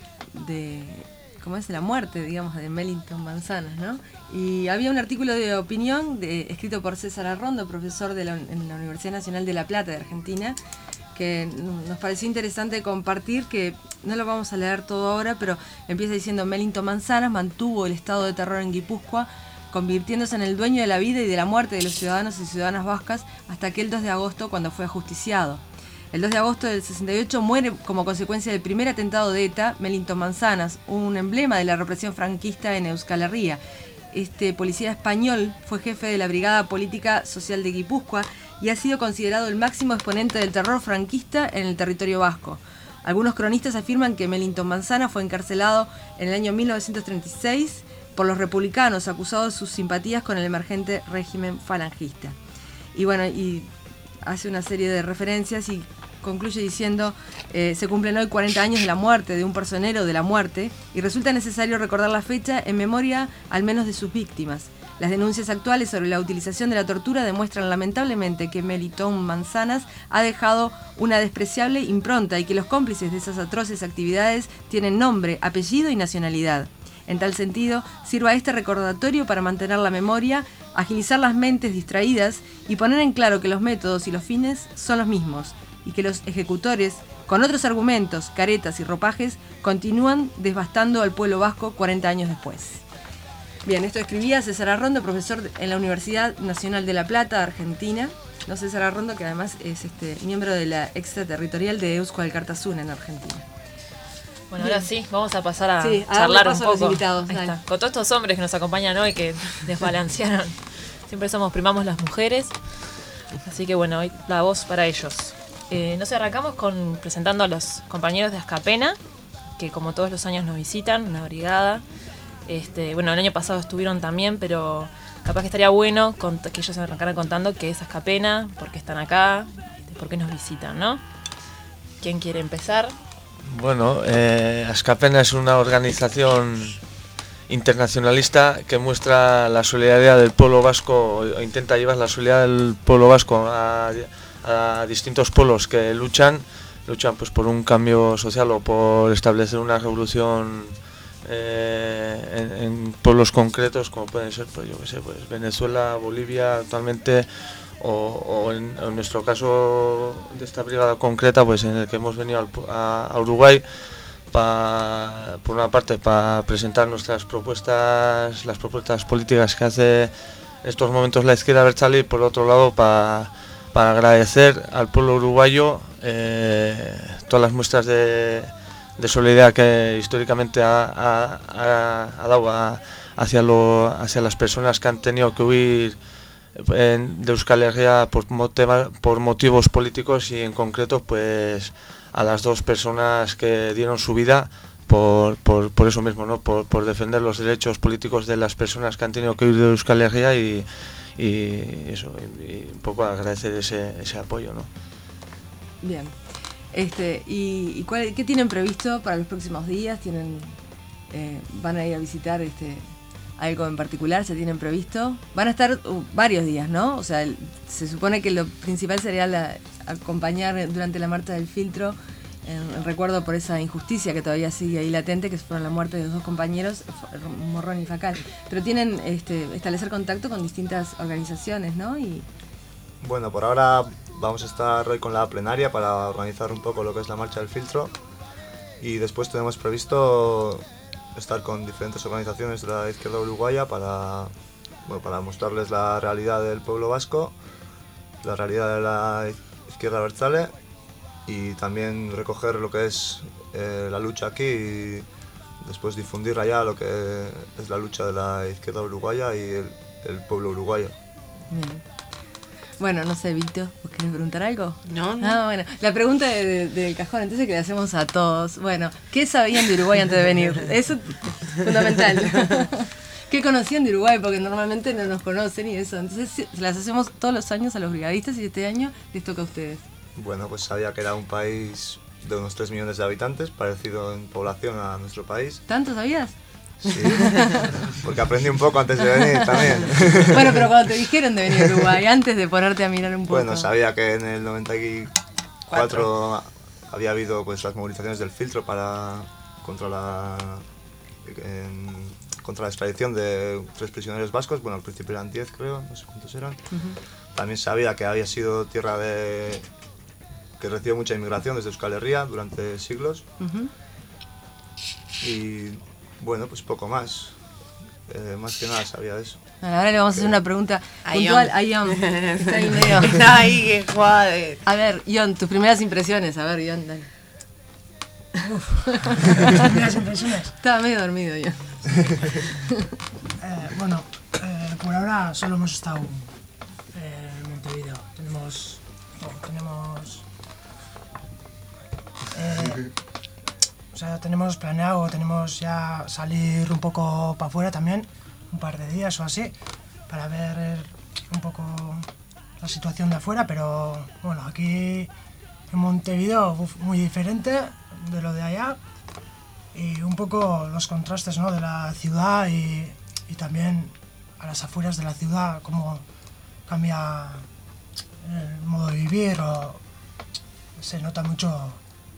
¿cómo es? La muerte, digamos, de Mellington Manzanas, ¿no? Y había un artículo de opinión escrito por César Arrondo, profesor en la Universidad Nacional de La Plata de Argentina, que nos pareció interesante compartir, que no lo vamos a leer todo ahora, pero empieza diciendo: Mellington Manzanas mantuvo el estado de terror en Guipúzcoa, convirtiéndose en el dueño de la vida y de la muerte de los ciudadanos y ciudadanas vascas hasta aquel 2 de agosto, cuando fue ajusticiado. El 2 de agosto del 68 muere como consecuencia del primer atentado de ETA Mellington Manzanas, un emblema de la represión franquista en Euskal Herria. Este policía español fue jefe de la Brigada Política Social de Guipúzcoa y ha sido considerado el máximo exponente del terror franquista en el territorio vasco. Algunos cronistas afirman que Mellington Manzanas fue encarcelado en el año 1936 por los republicanos, acusados de sus simpatías con el emergente régimen falangista. Y bueno, y hace una serie de referencias y concluye diciendo: se cumplen hoy 40 años de la muerte de un personero de la muerte y resulta necesario recordar la fecha en memoria al menos de sus víctimas. Las denuncias actuales sobre la utilización de la tortura demuestran lamentablemente que Mellington Manzanas ha dejado una despreciable impronta y que los cómplices de esas atroces actividades tienen nombre, apellido y nacionalidad. En tal sentido, sirva este recordatorio para mantener la memoria, agilizar las mentes distraídas y poner en claro que los métodos y los fines son los mismos, y que los ejecutores, con otros argumentos, caretas y ropajes, continúan devastando al pueblo vasco 40 años después. Bien, esto escribía César Arrondo, profesor en la Universidad Nacional de La Plata, Argentina. No, César Arrondo, que además es miembro de la extraterritorial de Eusko Alkartasuna en Argentina. Bueno, Bien. ahora sí, vamos a pasar a Sí, a charlar darle un paso a los poco. invitados, Ahí dale. está. Con todos estos hombres que nos acompañan hoy, que desbalancearon. Siempre primamos las mujeres. Así que bueno, hoy la voz para ellos. Arrancamos presentando a los compañeros de Askapena, que como todos los años nos visitan, una brigada. El año pasado estuvieron también, pero capaz que estaría bueno que ellos se arrancaran contando qué es Askapena, por qué están acá, por qué nos visitan, ¿no? ¿Quién quiere empezar? Bueno, Askapena es una organización internacionalista que muestra la solidaridad del pueblo vasco, o intenta llevar la solidaridad del pueblo vasco a distintos pueblos que luchan pues por un cambio social o por establecer una revolución en pueblos concretos, como pueden ser pues Venezuela, Bolivia actualmente, o en nuestro caso de esta brigada concreta, pues en el que hemos venido a Uruguay por una parte para presentar nuestras propuestas, las propuestas políticas que hace en estos momentos la izquierda abertzale, y por otro lado para agradecer al pueblo uruguayo todas las muestras de solidaridad que históricamente ha dado hacia las personas que han tenido que huir de Euskal Herria por motivos políticos, y en concreto pues a las 2 personas que dieron su vida por eso mismo, ¿no? Por defender los derechos políticos de las personas que han tenido que huir de Euskal Herria, y un poco agradecer ese apoyo, ¿no? Bien. ¿Y qué tienen previsto para los próximos días? ¿Van a ir a visitar algo en particular? ¿Se tienen previsto? Van a estar varios días, ¿no? O sea, se supone que lo principal sería acompañar durante la marcha del filtro, en recuerdo por esa injusticia que todavía sigue ahí latente, que fueron la muerte de los 2 compañeros, Morrón y Facal. Pero tienen establecer contacto con distintas organizaciones, ¿no? Bueno, por ahora vamos a estar hoy con la plenaria para organizar un poco lo que es la marcha del filtro, y después tenemos previsto estar con diferentes organizaciones de la izquierda uruguaya para mostrarles la realidad del pueblo vasco, la realidad de la izquierda abertzale, y también recoger lo que es la lucha aquí, y después difundir allá lo que es la lucha de la izquierda uruguaya y el pueblo uruguayo. Bien. Bueno, no sé, Vito, ¿vos querés preguntar algo? No. Ah, bueno, la pregunta del cajón, entonces que le hacemos a todos. Bueno, ¿qué sabían de Uruguay antes de venir? Eso es fundamental. ¿Qué conocían de Uruguay? Porque normalmente no nos conocen y eso. Entonces se las hacemos todos los años a los brigadistas y este año les toca a ustedes. Bueno, pues sabía que era un país de unos 3 millones de habitantes, parecido en población a nuestro país. ¿Tanto sabías? Sí, porque aprendí un poco antes de venir también. Bueno, pero cuando te dijeron de venir a Uruguay, antes de ponerte a mirar un poco. Bueno, sabía que en el 94 había habido pues las movilizaciones del filtro contra la extradición de 3 prisioneros vascos. Bueno, al principio eran 10, creo, no sé cuántos eran. También sabía que había sido tierra que recibió mucha inmigración desde Euskal Herria durante siglos. Y bueno, pues poco más. Más que nada sabía de eso. Ahora le vamos a hacer una pregunta puntual a Ion. Está ahí medio. Está ahí que jode. A ver, Ion, tus primeras impresiones. A ver, Ion, dale. Primeras impresiones. Estaba medio dormido, Ion. Bueno, por ahora solo hemos estado en Montevideo. Tenemos planeado, tenemos ya salir un poco para afuera también, un par de días o así, para ver un poco la situación de afuera, pero bueno, aquí en Montevideo muy diferente de lo de allá y un poco los contrastes, ¿no?, de la ciudad y también a las afueras de la ciudad, cómo cambia el modo de vivir o se nota mucho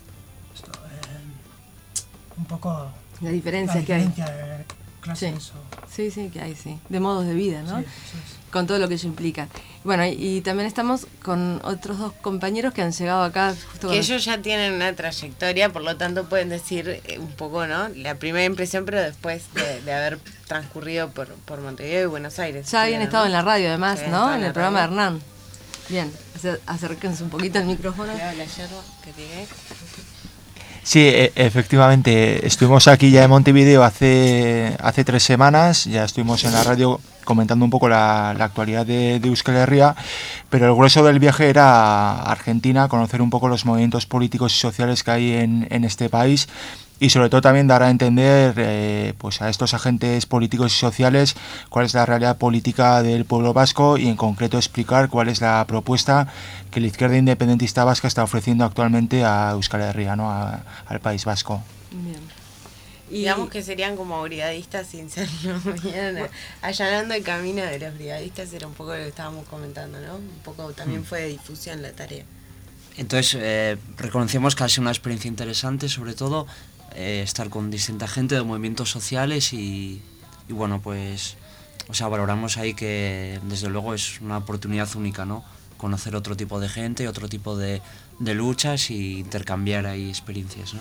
un poco la diferencia de clases. Sí, que hay, sí. De modos de vida, ¿no? Sí. Con todo lo que ello implica. Bueno, y también estamos con otros 2 compañeros que han llegado acá. Justo que ellos ya tienen una trayectoria, por lo tanto pueden decir un poco, ¿no?, la primera impresión, pero después de haber transcurrido por Montevideo y Buenos Aires. Ya habían estado en la radio, además, ¿no? En el programa de radio. Hernán. Bien, acérquense un poquito al micrófono. La yerba que tiene. Sí, efectivamente, estuvimos aquí ya en Montevideo hace 3 semanas, ya estuvimos en la radio comentando un poco la actualidad de Euskal Herria, pero el grueso del viaje era a Argentina, conocer un poco los movimientos políticos y sociales que hay en este país y sobre todo también dar a entender pues a estos agentes políticos y sociales cuál es la realidad política del pueblo vasco y en concreto explicar cuál es la propuesta que la izquierda independentista vasca está ofreciendo actualmente a Euskal Herria, ¿no?, al País Vasco. Bien. Y digamos que serían como brigadistas sin serlo, bien, allanando el camino de los brigadistas, era un poco lo que estábamos comentando, ¿no? Un poco también fue de difusión la tarea. Entonces, reconocemos que ha sido una experiencia interesante, sobre todo estar con distinta gente de movimientos sociales y bueno, pues, o sea, valoramos ahí que desde luego es una oportunidad única, ¿no?, conocer otro tipo de gente, otro tipo de luchas y intercambiar ahí experiencias, ¿no?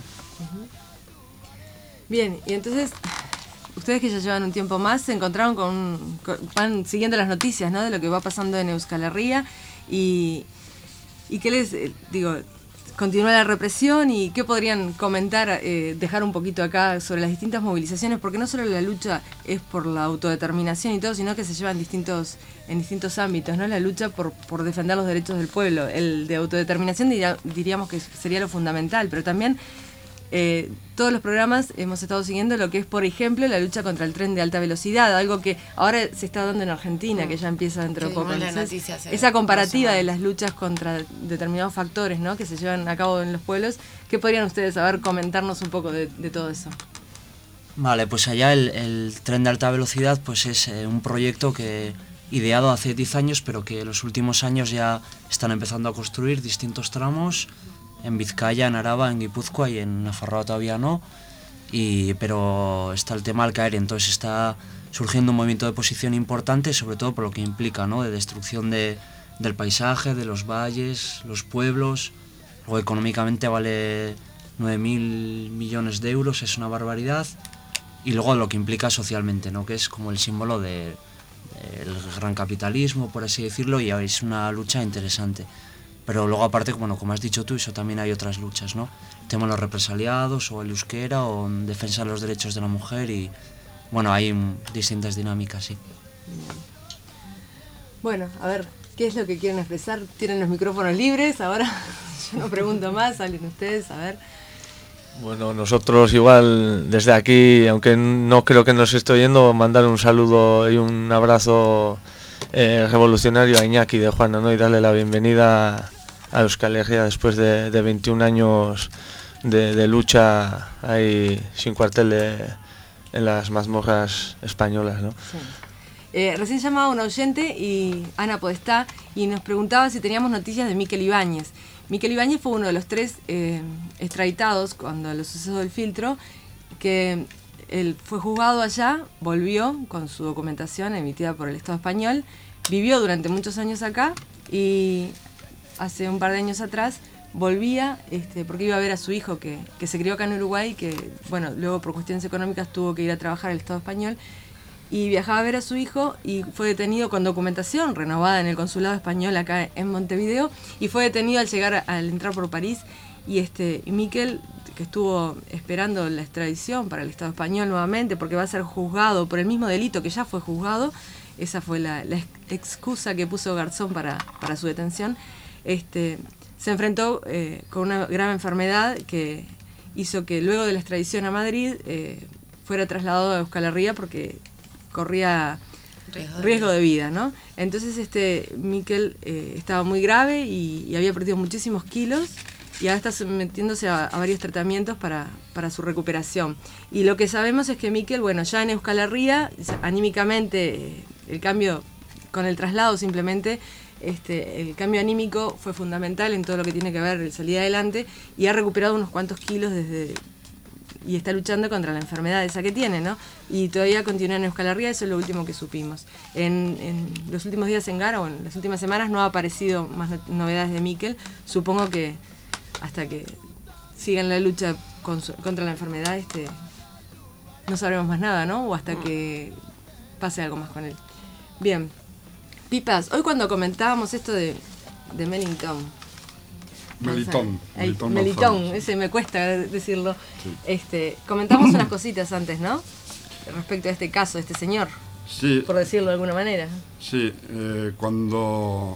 Bien, y entonces, ustedes que ya llevan un tiempo más, se encontraron van siguiendo las noticias, ¿no?, de lo que va pasando en Euskal Herria y qué les, continúa la represión y qué podrían comentar, dejar un poquito acá sobre las distintas movilizaciones, porque no solo la lucha es por la autodeterminación y todo, sino que se lleva en distintos ámbitos, ¿no? La lucha por defender los derechos del pueblo, el de autodeterminación diríamos que sería lo fundamental, pero también todos los programas hemos estado siguiendo lo que es, por ejemplo, la lucha contra el tren de alta velocidad, algo que ahora se está dando en Argentina, que ya empieza dentro de poco. Entonces, esa comparativa de las luchas contra determinados factores, ¿no?, que se llevan a cabo en los pueblos, ¿qué podrían ustedes saber, comentarnos un poco de todo eso? Vale, pues allá el tren de alta velocidad pues es un proyecto que ideado hace 10 años, pero que en los últimos años ya están empezando a construir distintos tramos. En Vizcaya, en Araba, en Guipúzcoa y en Nafarroa todavía no, pero está el tema al caer, entonces está surgiendo un movimiento de oposición importante, sobre todo por lo que implica, ¿no?, de destrucción del paisaje, de los valles, los pueblos. Luego económicamente vale 9.000 millones de euros, es una barbaridad, y luego lo que implica socialmente, ¿no?, que es como el símbolo del gran capitalismo, por así decirlo, y es una lucha interesante. Pero luego aparte, bueno, como has dicho tú, eso también hay otras luchas, ¿no? El tema de los represaliados, o el euskera, o en defensa de los derechos de la mujer, y bueno, hay distintas dinámicas, sí. Bueno, a ver, ¿Qué es lo que quieren expresar? Tienen los micrófonos libres, ahora yo no pregunto más, salen ustedes, a ver. Bueno, nosotros igual desde aquí, aunque no creo que nos esté oyendo, mandar un saludo y un abrazo revolucionario a Iñaki de Juana, ¿no? Y darle la bienvenida a Euskal Herria después de 21 años de lucha ahí sin cuartel en las mazmorras españolas, ¿no? Sí. Recién llamaba un oyente, y Ana Podestá, y nos preguntaba si teníamos noticias de Miquel Ibáñez. Miquel Ibáñez fue uno de los 3 extraditados cuando los sucesos del filtro, que él fue juzgado allá, volvió con su documentación emitida por el Estado español, vivió durante muchos años acá y hace un par de años atrás volvía porque iba a ver a su hijo que se crió acá en Uruguay, que bueno, luego por cuestiones económicas tuvo que ir a trabajar al Estado español, y viajaba a ver a su hijo y fue detenido con documentación renovada en el consulado español acá en Montevideo, y fue detenido al entrar por París, y Miquel, que estuvo esperando la extradición para el Estado español nuevamente porque va a ser juzgado por el mismo delito que ya fue juzgado, esa fue la excusa que puso Garzón para su detención, se enfrentó con una grave enfermedad que hizo que luego de la extradición a Madrid fuera trasladado a Euskal Herria porque corría riesgo de vida, ¿no? Entonces Miquel estaba muy grave y había perdido muchísimos kilos, y ahora está sometiéndose a varios tratamientos para su recuperación. Y lo que sabemos es que Miquel, bueno, ya en Euskal Herria, anímicamente, el cambio con el traslado simplemente, el cambio anímico fue fundamental en todo lo que tiene que ver el salir adelante, y ha recuperado unos cuantos kilos y está luchando contra la enfermedad esa que tiene, ¿no? Y todavía continúa en Euskal Herria, eso es lo último que supimos. En los últimos días en Gara, o en las últimas semanas, no ha aparecido más novedades de Miquel. Supongo que hasta que sigan la lucha contra la enfermedad, no sabremos más nada, ¿no? O hasta que pase algo más con él. Bien. Pipas, hoy cuando comentábamos esto de Melitón, ese me cuesta decirlo. Sí. Comentamos unas cositas antes, ¿no? Respecto a este caso, de este señor. Sí. Por decirlo de alguna manera. Sí, cuando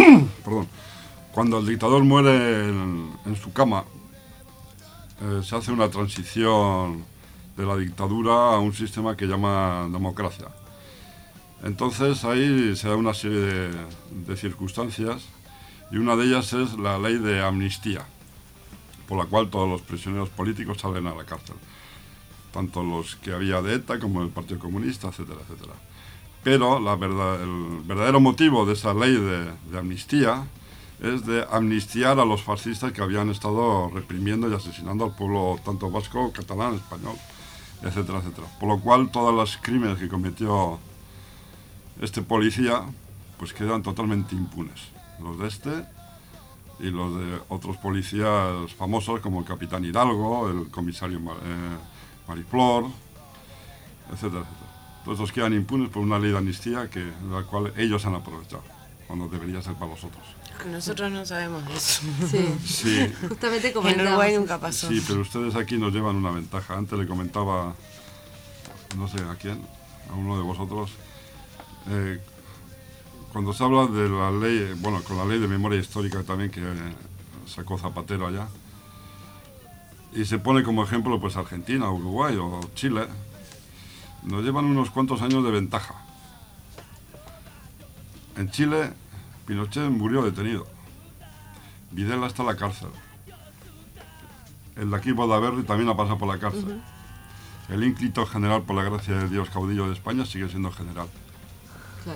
el dictador muere en su cama, se hace una transición de la dictadura a un sistema que llama democracia. Entonces ahí se da una serie de circunstancias, y una de ellas es la ley de amnistía, por la cual todos los prisioneros políticos salen a la cárcel, tanto los que había de ETA como del Partido Comunista, etcétera, etcétera. Pero el verdadero motivo de esa ley de amnistía es de amnistiar a los fascistas que habían estado reprimiendo y asesinando al pueblo tanto vasco, catalán, español, etcétera, etcétera. Por lo cual todos los crímenes que cometió este policía pues quedan totalmente impunes. Los de y los de otros policías famosos como el capitán Hidalgo, el comisario Mariflor, etcétera, etcétera. Todos estos quedan impunes por una ley de amnistía de la cual ellos han aprovechado, cuando debería ser para los otros. Nosotros no sabemos de eso. Sí. Justamente como en Uruguay nunca pasó. Sí, pero ustedes aquí nos llevan una ventaja. Antes le comentaba, no sé a quién, a uno de vosotros, cuando se habla de la ley, bueno, con la ley de memoria histórica también que sacó Zapatero allá, y se pone como ejemplo pues Argentina, Uruguay o Chile, nos llevan unos cuantos años de ventaja. En Chile, Pinochet murió detenido. Videla está en la cárcel. El de aquí, Bodaberry, también ha pasado por la cárcel. El ínclito general, por la gracia de Dios, caudillo de España, sigue siendo general. Claro.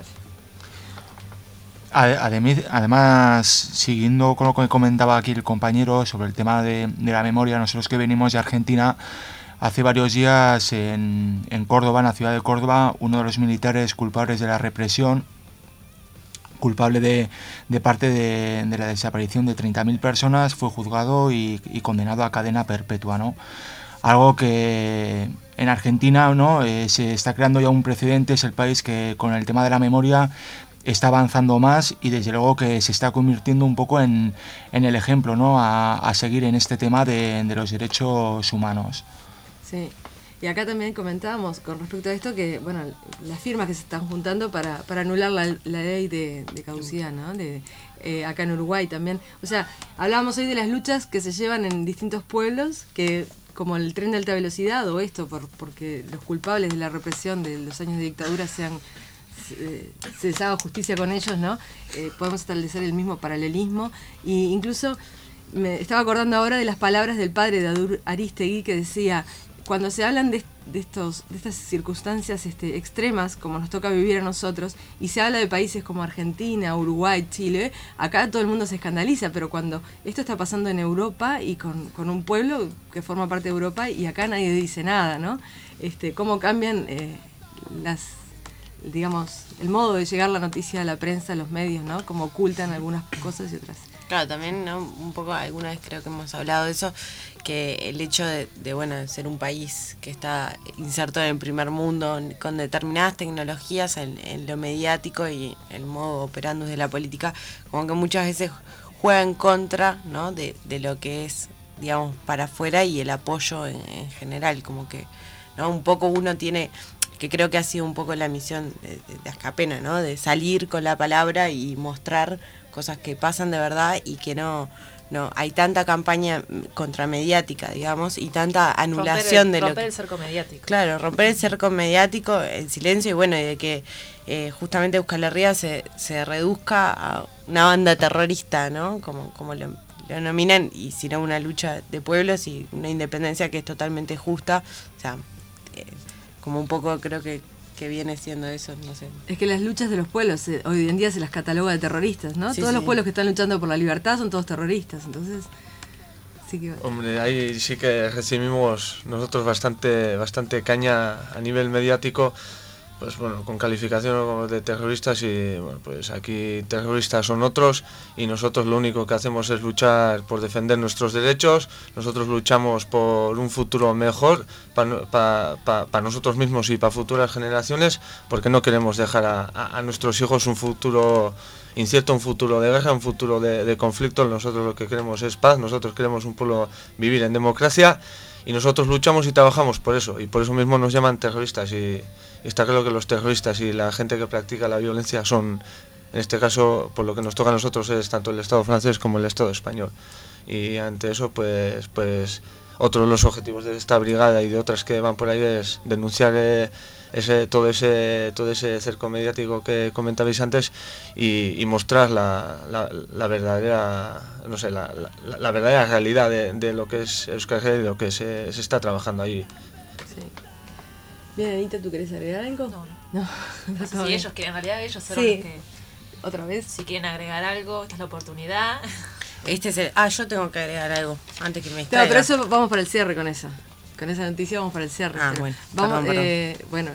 Además, siguiendo con lo que comentaba aquí el compañero sobre el tema de la memoria, nosotros que venimos de Argentina, hace varios días en Córdoba, en la ciudad de Córdoba, uno de los militares culpables de la represión, culpable de parte de la desaparición de 30.000 personas, fue juzgado y condenado a cadena perpetua, ¿no? Algo que en Argentina, ¿no? Se está creando ya un precedente, es el país que con el tema de la memoria está avanzando más, y desde luego que se está convirtiendo un poco en el ejemplo, ¿no? a seguir en este tema de los derechos humanos. Sí. Y acá también comentábamos con respecto a esto que, bueno, las firmas que se están juntando para anular la ley de caducidad, ¿no? Acá en Uruguay también. O sea, hablábamos hoy de las luchas que se llevan en distintos pueblos, que como el tren de alta velocidad o esto, porque los culpables de la represión de los años de dictadura se les haga justicia con ellos, ¿no? Podemos establecer el mismo paralelismo. Y incluso me estaba acordando ahora de las palabras del padre de Adur Aristegui, que decía: cuando se hablan de estas circunstancias extremas, como nos toca vivir a nosotros, y se habla de países como Argentina, Uruguay, Chile, acá todo el mundo se escandaliza, pero cuando esto está pasando en Europa y con un pueblo que forma parte de Europa, y acá nadie dice nada, ¿no? Cómo cambian digamos, el modo de llegar la noticia a la prensa, a los medios, ¿no? Cómo ocultan algunas cosas y otras. Claro, también, ¿no? Un poco, alguna vez creo que hemos hablado de eso, que el hecho de ser un país que está inserto en el primer mundo con determinadas tecnologías en lo mediático y el modo operandus de la política, como que muchas veces juega en contra, ¿no? de lo que es, digamos, para afuera y el apoyo en general, como que, ¿no? Un poco uno tiene, que creo que ha sido un poco la misión de Azcapena, ¿no? De salir con la palabra y mostrar cosas que pasan de verdad y que no hay tanta campaña contramediática, digamos, y tanta anulación de lo que... Romper el cerco mediático. Claro, romper el cerco mediático, el silencio, y bueno, y de que justamente Euskal Herria se reduzca a una banda terrorista, ¿no? Como lo denominan, y sino una lucha de pueblos y una independencia que es totalmente justa, o sea, como un poco creo que viene siendo eso, no sé. Es que las luchas de los pueblos hoy en día se las cataloga de terroristas, ¿no? Sí, todos los sí. pueblos que están luchando por la libertad son todos terroristas, entonces sí que... Hombre, ahí sí que recibimos nosotros bastante caña a nivel mediático, pues bueno, con calificación de terroristas, y bueno, pues aquí terroristas son otros y nosotros lo único que hacemos es luchar por defender nuestros derechos. Nosotros luchamos por un futuro mejor para nosotros mismos y para futuras generaciones, porque no queremos dejar a nuestros hijos un futuro incierto, un futuro de guerra, un futuro de conflicto. Nosotros lo que queremos es paz, nosotros queremos un pueblo vivir en democracia, y nosotros luchamos y trabajamos por eso, y por eso mismo nos llaman terroristas, y está claro que los terroristas y la gente que practica la violencia son, en este caso, por lo que nos toca a nosotros, es tanto el Estado francés como el Estado español. Y ante eso, pues otro de los objetivos de esta brigada y de otras que van por ahí es denunciar todo ese cerco mediático que comentabais antes, y mostrar la verdadera, no sé, la verdadera realidad de lo que es Euskal Herria y lo que se está trabajando allí. Sí. Bien, Anita, ¿tú querés agregar algo? No. Si ellos quieren, en realidad ellos son Sí. los que... ¿Otra vez? Si quieren agregar algo, esta es la oportunidad. Yo tengo que agregar algo antes que me No, distraiga. pero eso vamos para el cierre con esa. Con esa noticia vamos para el cierre. Ah, pero bueno, vamos, perdón. bueno,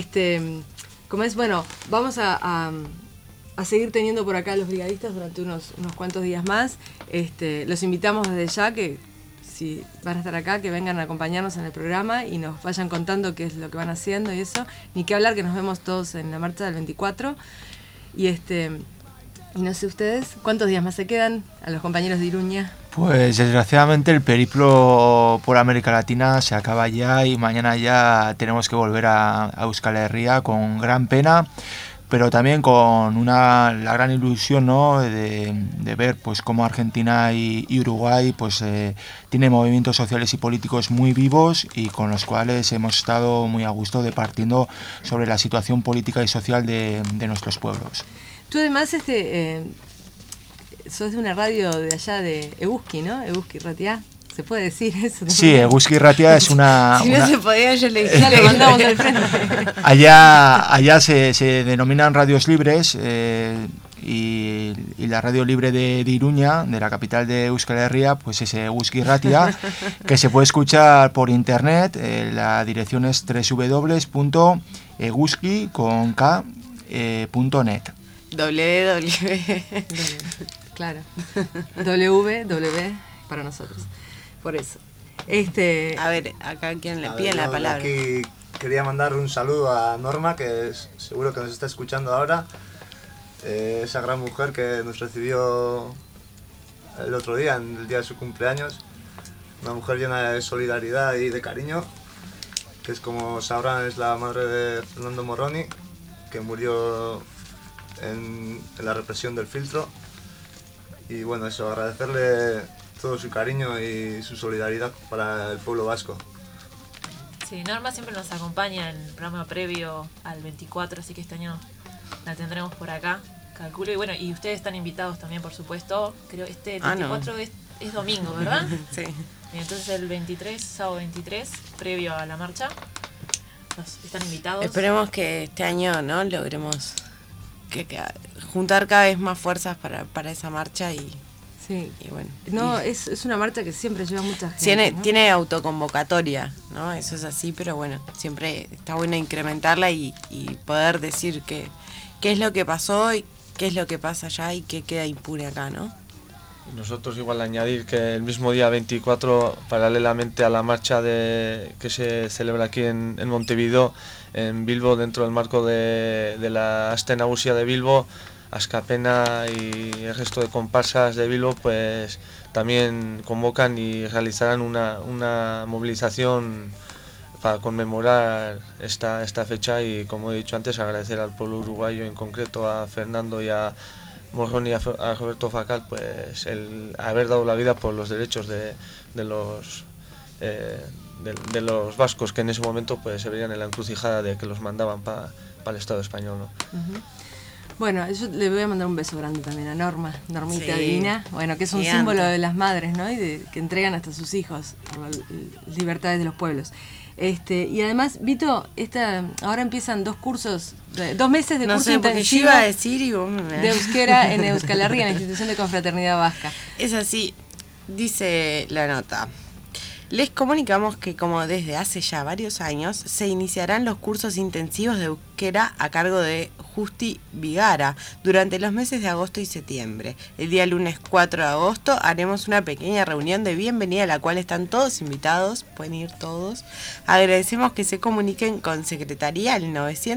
como es, bueno, vamos a seguir teniendo por acá a los brigadistas durante unos cuantos días más. Los invitamos desde ya que si van a estar acá, que vengan a acompañarnos en el programa y nos vayan contando qué es lo que van haciendo y eso. Ni qué hablar que nos vemos todos en la marcha del 24. Y no sé ustedes, ¿cuántos días más se quedan a los compañeros de Iruña? Pues desgraciadamente el periplo por América Latina se acaba ya, y mañana ya tenemos que volver a Euskal Herria con gran pena, pero también con la gran ilusión, ¿no? de ver pues cómo Argentina y Uruguay pues tienen movimientos sociales y políticos muy vivos, y con los cuales hemos estado muy a gusto departiendo sobre la situación política y social de nuestros pueblos. Tú además sos de una radio de allá de Eguzki, ¿no? Eguzki Ratia. ¿Se puede decir eso? Sí, Eguzki Ratia es una... Si no se podía, yo le dije. Ya lo mandamos al frente. Allá se denominan radios libres, y la radio libre de Iruña, de la capital de Euskal Herria, pues es Eguzki Ratia, que se puede escuchar por internet. La dirección es www.eguzki.net. Claro. WW para nosotros. Por eso. A ver, acá quien le pide la yo palabra. Aquí quería mandar un saludo a Norma, que seguro que nos está escuchando ahora. Esa gran mujer que nos recibió el otro día, en el día de su cumpleaños. Una mujer llena de solidaridad y de cariño, que es, como sabrán, es la madre de Fernando Morroni, que murió en la represión del filtro. Y bueno, eso, agradecerle todo su cariño y su solidaridad para el pueblo vasco. Sí, Norma siempre nos acompaña en el programa previo al 24, así que este año la tendremos por acá, calculo. Y bueno, y ustedes están invitados también, por supuesto. Creo este 24 es domingo, ¿verdad? Sí. Bien, entonces el 23, sábado 23, previo a la marcha, están invitados. Esperemos que este año, ¿no?, logremos que juntar cada vez más fuerzas para esa marcha y bueno. No, es una marcha que siempre lleva mucha gente. Tiene autoconvocatoria, ¿no? Eso es así, pero bueno, siempre está bueno incrementarla y poder decir qué es lo que pasó y qué es lo que pasa allá y qué queda impune acá, ¿no? Nosotros igual añadir que el mismo día 24, paralelamente a la marcha que se celebra aquí en Montevideo, en Bilbo, dentro del marco de la Aste Nagusia de Bilbo, Askapena y el resto de comparsas de Bilbo pues también convocan y realizarán una movilización para conmemorar esta fecha y, como he dicho antes, agradecer al pueblo uruguayo, en concreto a Fernando y a Morroni y a Roberto Facal, pues el haber dado la vida por los derechos de los vascos, que en ese momento pues se veían en la encrucijada de que los mandaban para el Estado español, ¿no? Uh-huh. Bueno, yo le voy a mandar un beso grande también a Normita Divina, bueno, que es un Gigante. símbolo de las madres, ¿no? Y que entregan hasta sus hijos por las libertades de los pueblos. Y además, Vito, ahora empiezan 2 meses de curso intensivo iba a decir y vos de euskera en Euskal Herria, en la Institución de Confraternidad Vasca. Es así, dice la nota. Les comunicamos que, como desde hace ya varios años, se iniciarán los cursos intensivos de euskera a cargo de Justi Vigara durante los meses de agosto y septiembre. El día lunes 4 de agosto haremos una pequeña reunión de bienvenida a la cual están todos invitados, pueden ir todos. Agradecemos que se comuniquen con Secretaría al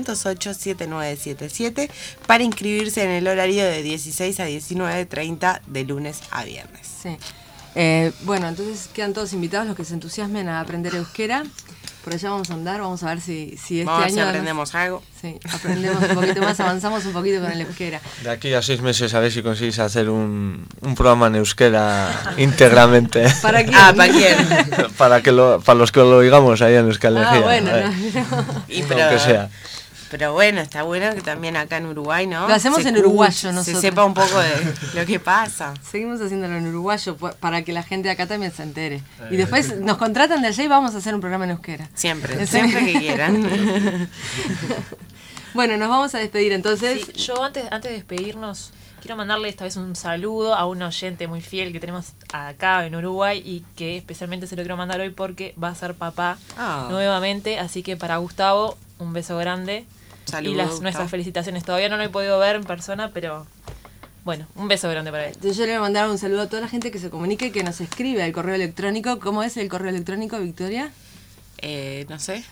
908-7977 para inscribirse en el horario de 16 a 19:30 de lunes a viernes. Sí. Bueno, entonces quedan todos invitados los que se entusiasmen a aprender euskera. Por allá vamos a andar, vamos a ver si este año aprendemos algo. Sí, aprendemos un poquito más, avanzamos un poquito con el euskera. De aquí a 6 meses a ver si conseguís hacer un programa en euskera íntegramente. ¿Para quién? ¿Para quién? para los que lo oigamos ahí en Euskal Herria. Bueno, aunque sea. Pero bueno, está bueno que también acá en Uruguay, ¿no? Lo hacemos en uruguayo nosotros. Se sepa un poco de lo que pasa. Seguimos haciéndolo en uruguayo para que la gente de acá también se entere. Y después nos contratan de allá y vamos a hacer un programa en euskera. Siempre que quieran. Bueno, nos vamos a despedir entonces. Sí, yo antes de despedirnos, quiero mandarle esta vez un saludo a un oyente muy fiel que tenemos acá en Uruguay y que especialmente se lo quiero mandar hoy porque va a ser papá nuevamente. Así que para Gustavo, un beso grande. Saludos, y nuestras felicitaciones. Todavía no lo he podido ver en persona, pero bueno, un beso grande para él. Yo le voy a mandar un saludo a toda la gente que se comunique y que nos escribe al correo electrónico. ¿Cómo es el correo electrónico, Victoria? No sé.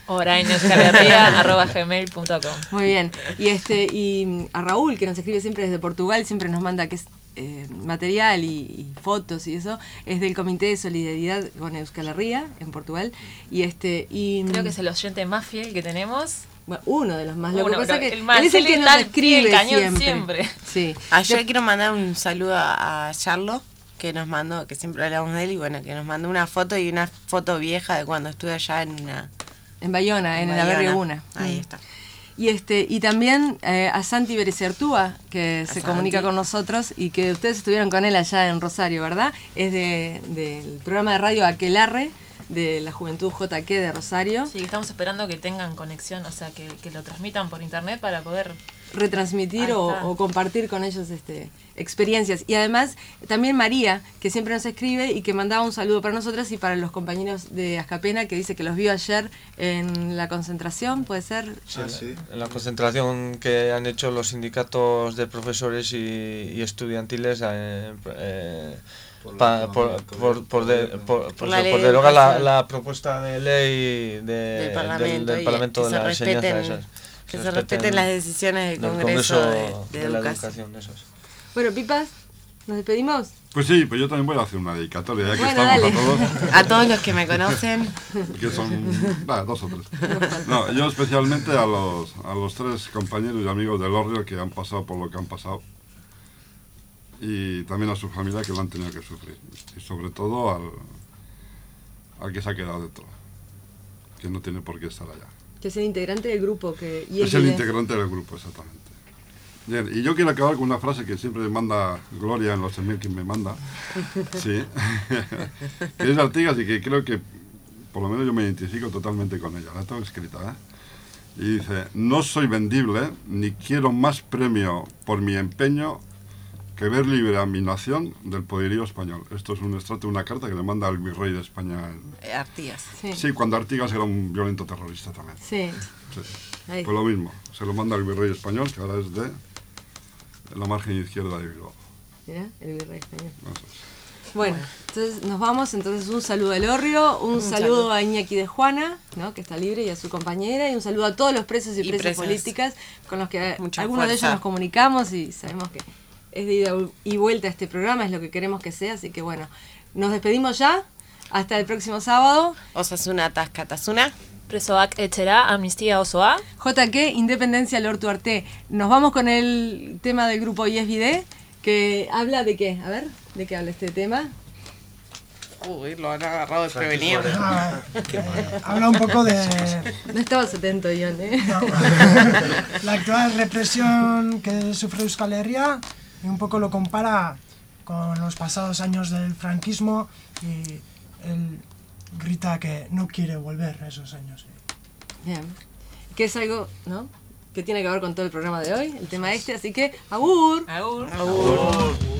oraeneuskalherria@gmail.com. Muy bien. Y a Raúl, que nos escribe siempre desde Portugal, siempre nos manda material y fotos y eso, es del Comité de Solidaridad con Euskal Herria en Portugal. Creo que es el oyente más fiel que tenemos. Bueno, uno de los más. Lo que pasa es que él es el que nos escribe siempre. Sí. Yo quiero mandar un saludo a Charlo, que nos mandó, que siempre hablamos de él, y bueno, que nos mandó una foto vieja de cuando estuve allá en Bayona, en la Berrioguna. Ahí está. Y también a Santi Berecertúa, que se comunica con nosotros y que ustedes estuvieron con él allá en Rosario, ¿verdad? Es del programa de radio Aquelarre, de la Juventud JQ de Rosario. Sí, estamos esperando que tengan conexión, o sea, que lo transmitan por internet para poder retransmitir o compartir con ellos experiencias. Y además también María, que siempre nos escribe y que mandaba un saludo para nosotras y para los compañeros de Askapena, que dice que los vio ayer en la concentración, ¿puede ser? Sí. En la concentración que han hecho los sindicatos de profesores y estudiantiles por derogar la propuesta de ley del Parlamento de la enseñanza. Que se respeten las decisiones del Congreso de Educación. Bueno, Pipas, ¿Nos despedimos? Pues sí, pues yo también voy a hacer una dedicatoria, ya que Bueno, estamos dale. a todos. A todos los que me conocen. Que son 2 o 3. No, yo especialmente a los 3 compañeros y amigos del Hórreo que han pasado por lo que han pasado. Y también a su familia que lo han tenido que sufrir. Y sobre todo al que se ha quedado dentro, que no tiene por qué estar allá. Que es el integrante del grupo. Es el integrante del grupo, exactamente. Bien, y yo quiero acabar con una frase que siempre manda Gloria en los emails que me manda. Sí. Que es de Artigas y que creo que por lo menos yo me identifico totalmente con ella. La tengo escrita, ¿eh? Y dice: no soy vendible, ni quiero más premio por mi empeño que ver libre a mi nación del poderío español. Esto es un extracto de una carta que le manda al virrey de España. Artigas. Sí, cuando Artigas era un violento terrorista también. Sí. Pues lo mismo, se lo manda al virrey español, que ahora es de la margen izquierda de Bilbao. Mirá, el virrey español. Eso es. Bueno, entonces nos vamos. Entonces un saludo al Hórreo, un saludo a Iñaki de Juana, ¿no? Que está libre, y a su compañera, y un saludo a todos los presos y presas políticas con los que algunos de ellos nos comunicamos y sabemos que es de ida y vuelta este programa, es lo que queremos que sea, así que bueno, nos despedimos ya, hasta el próximo sábado. Osasuna Tascatasuna. Presoak etxera, amnistía osoa. JK, Independencia Lortu Arte. Nos vamos con el tema del grupo ISBD, que habla de qué, a ver, ¿de qué habla este tema? Uy, lo han agarrado desprevenido. Habla un poco de No estabas atento, Ion, ¿eh? no, la actual represión que sufre Euskal Herria, y un poco lo compara con los pasados años del franquismo, y él grita que no quiere volver a esos años. Bien. Que es algo, ¿no?, que tiene que ver con todo el programa de hoy, el tema este, así que ¡agur! Agur.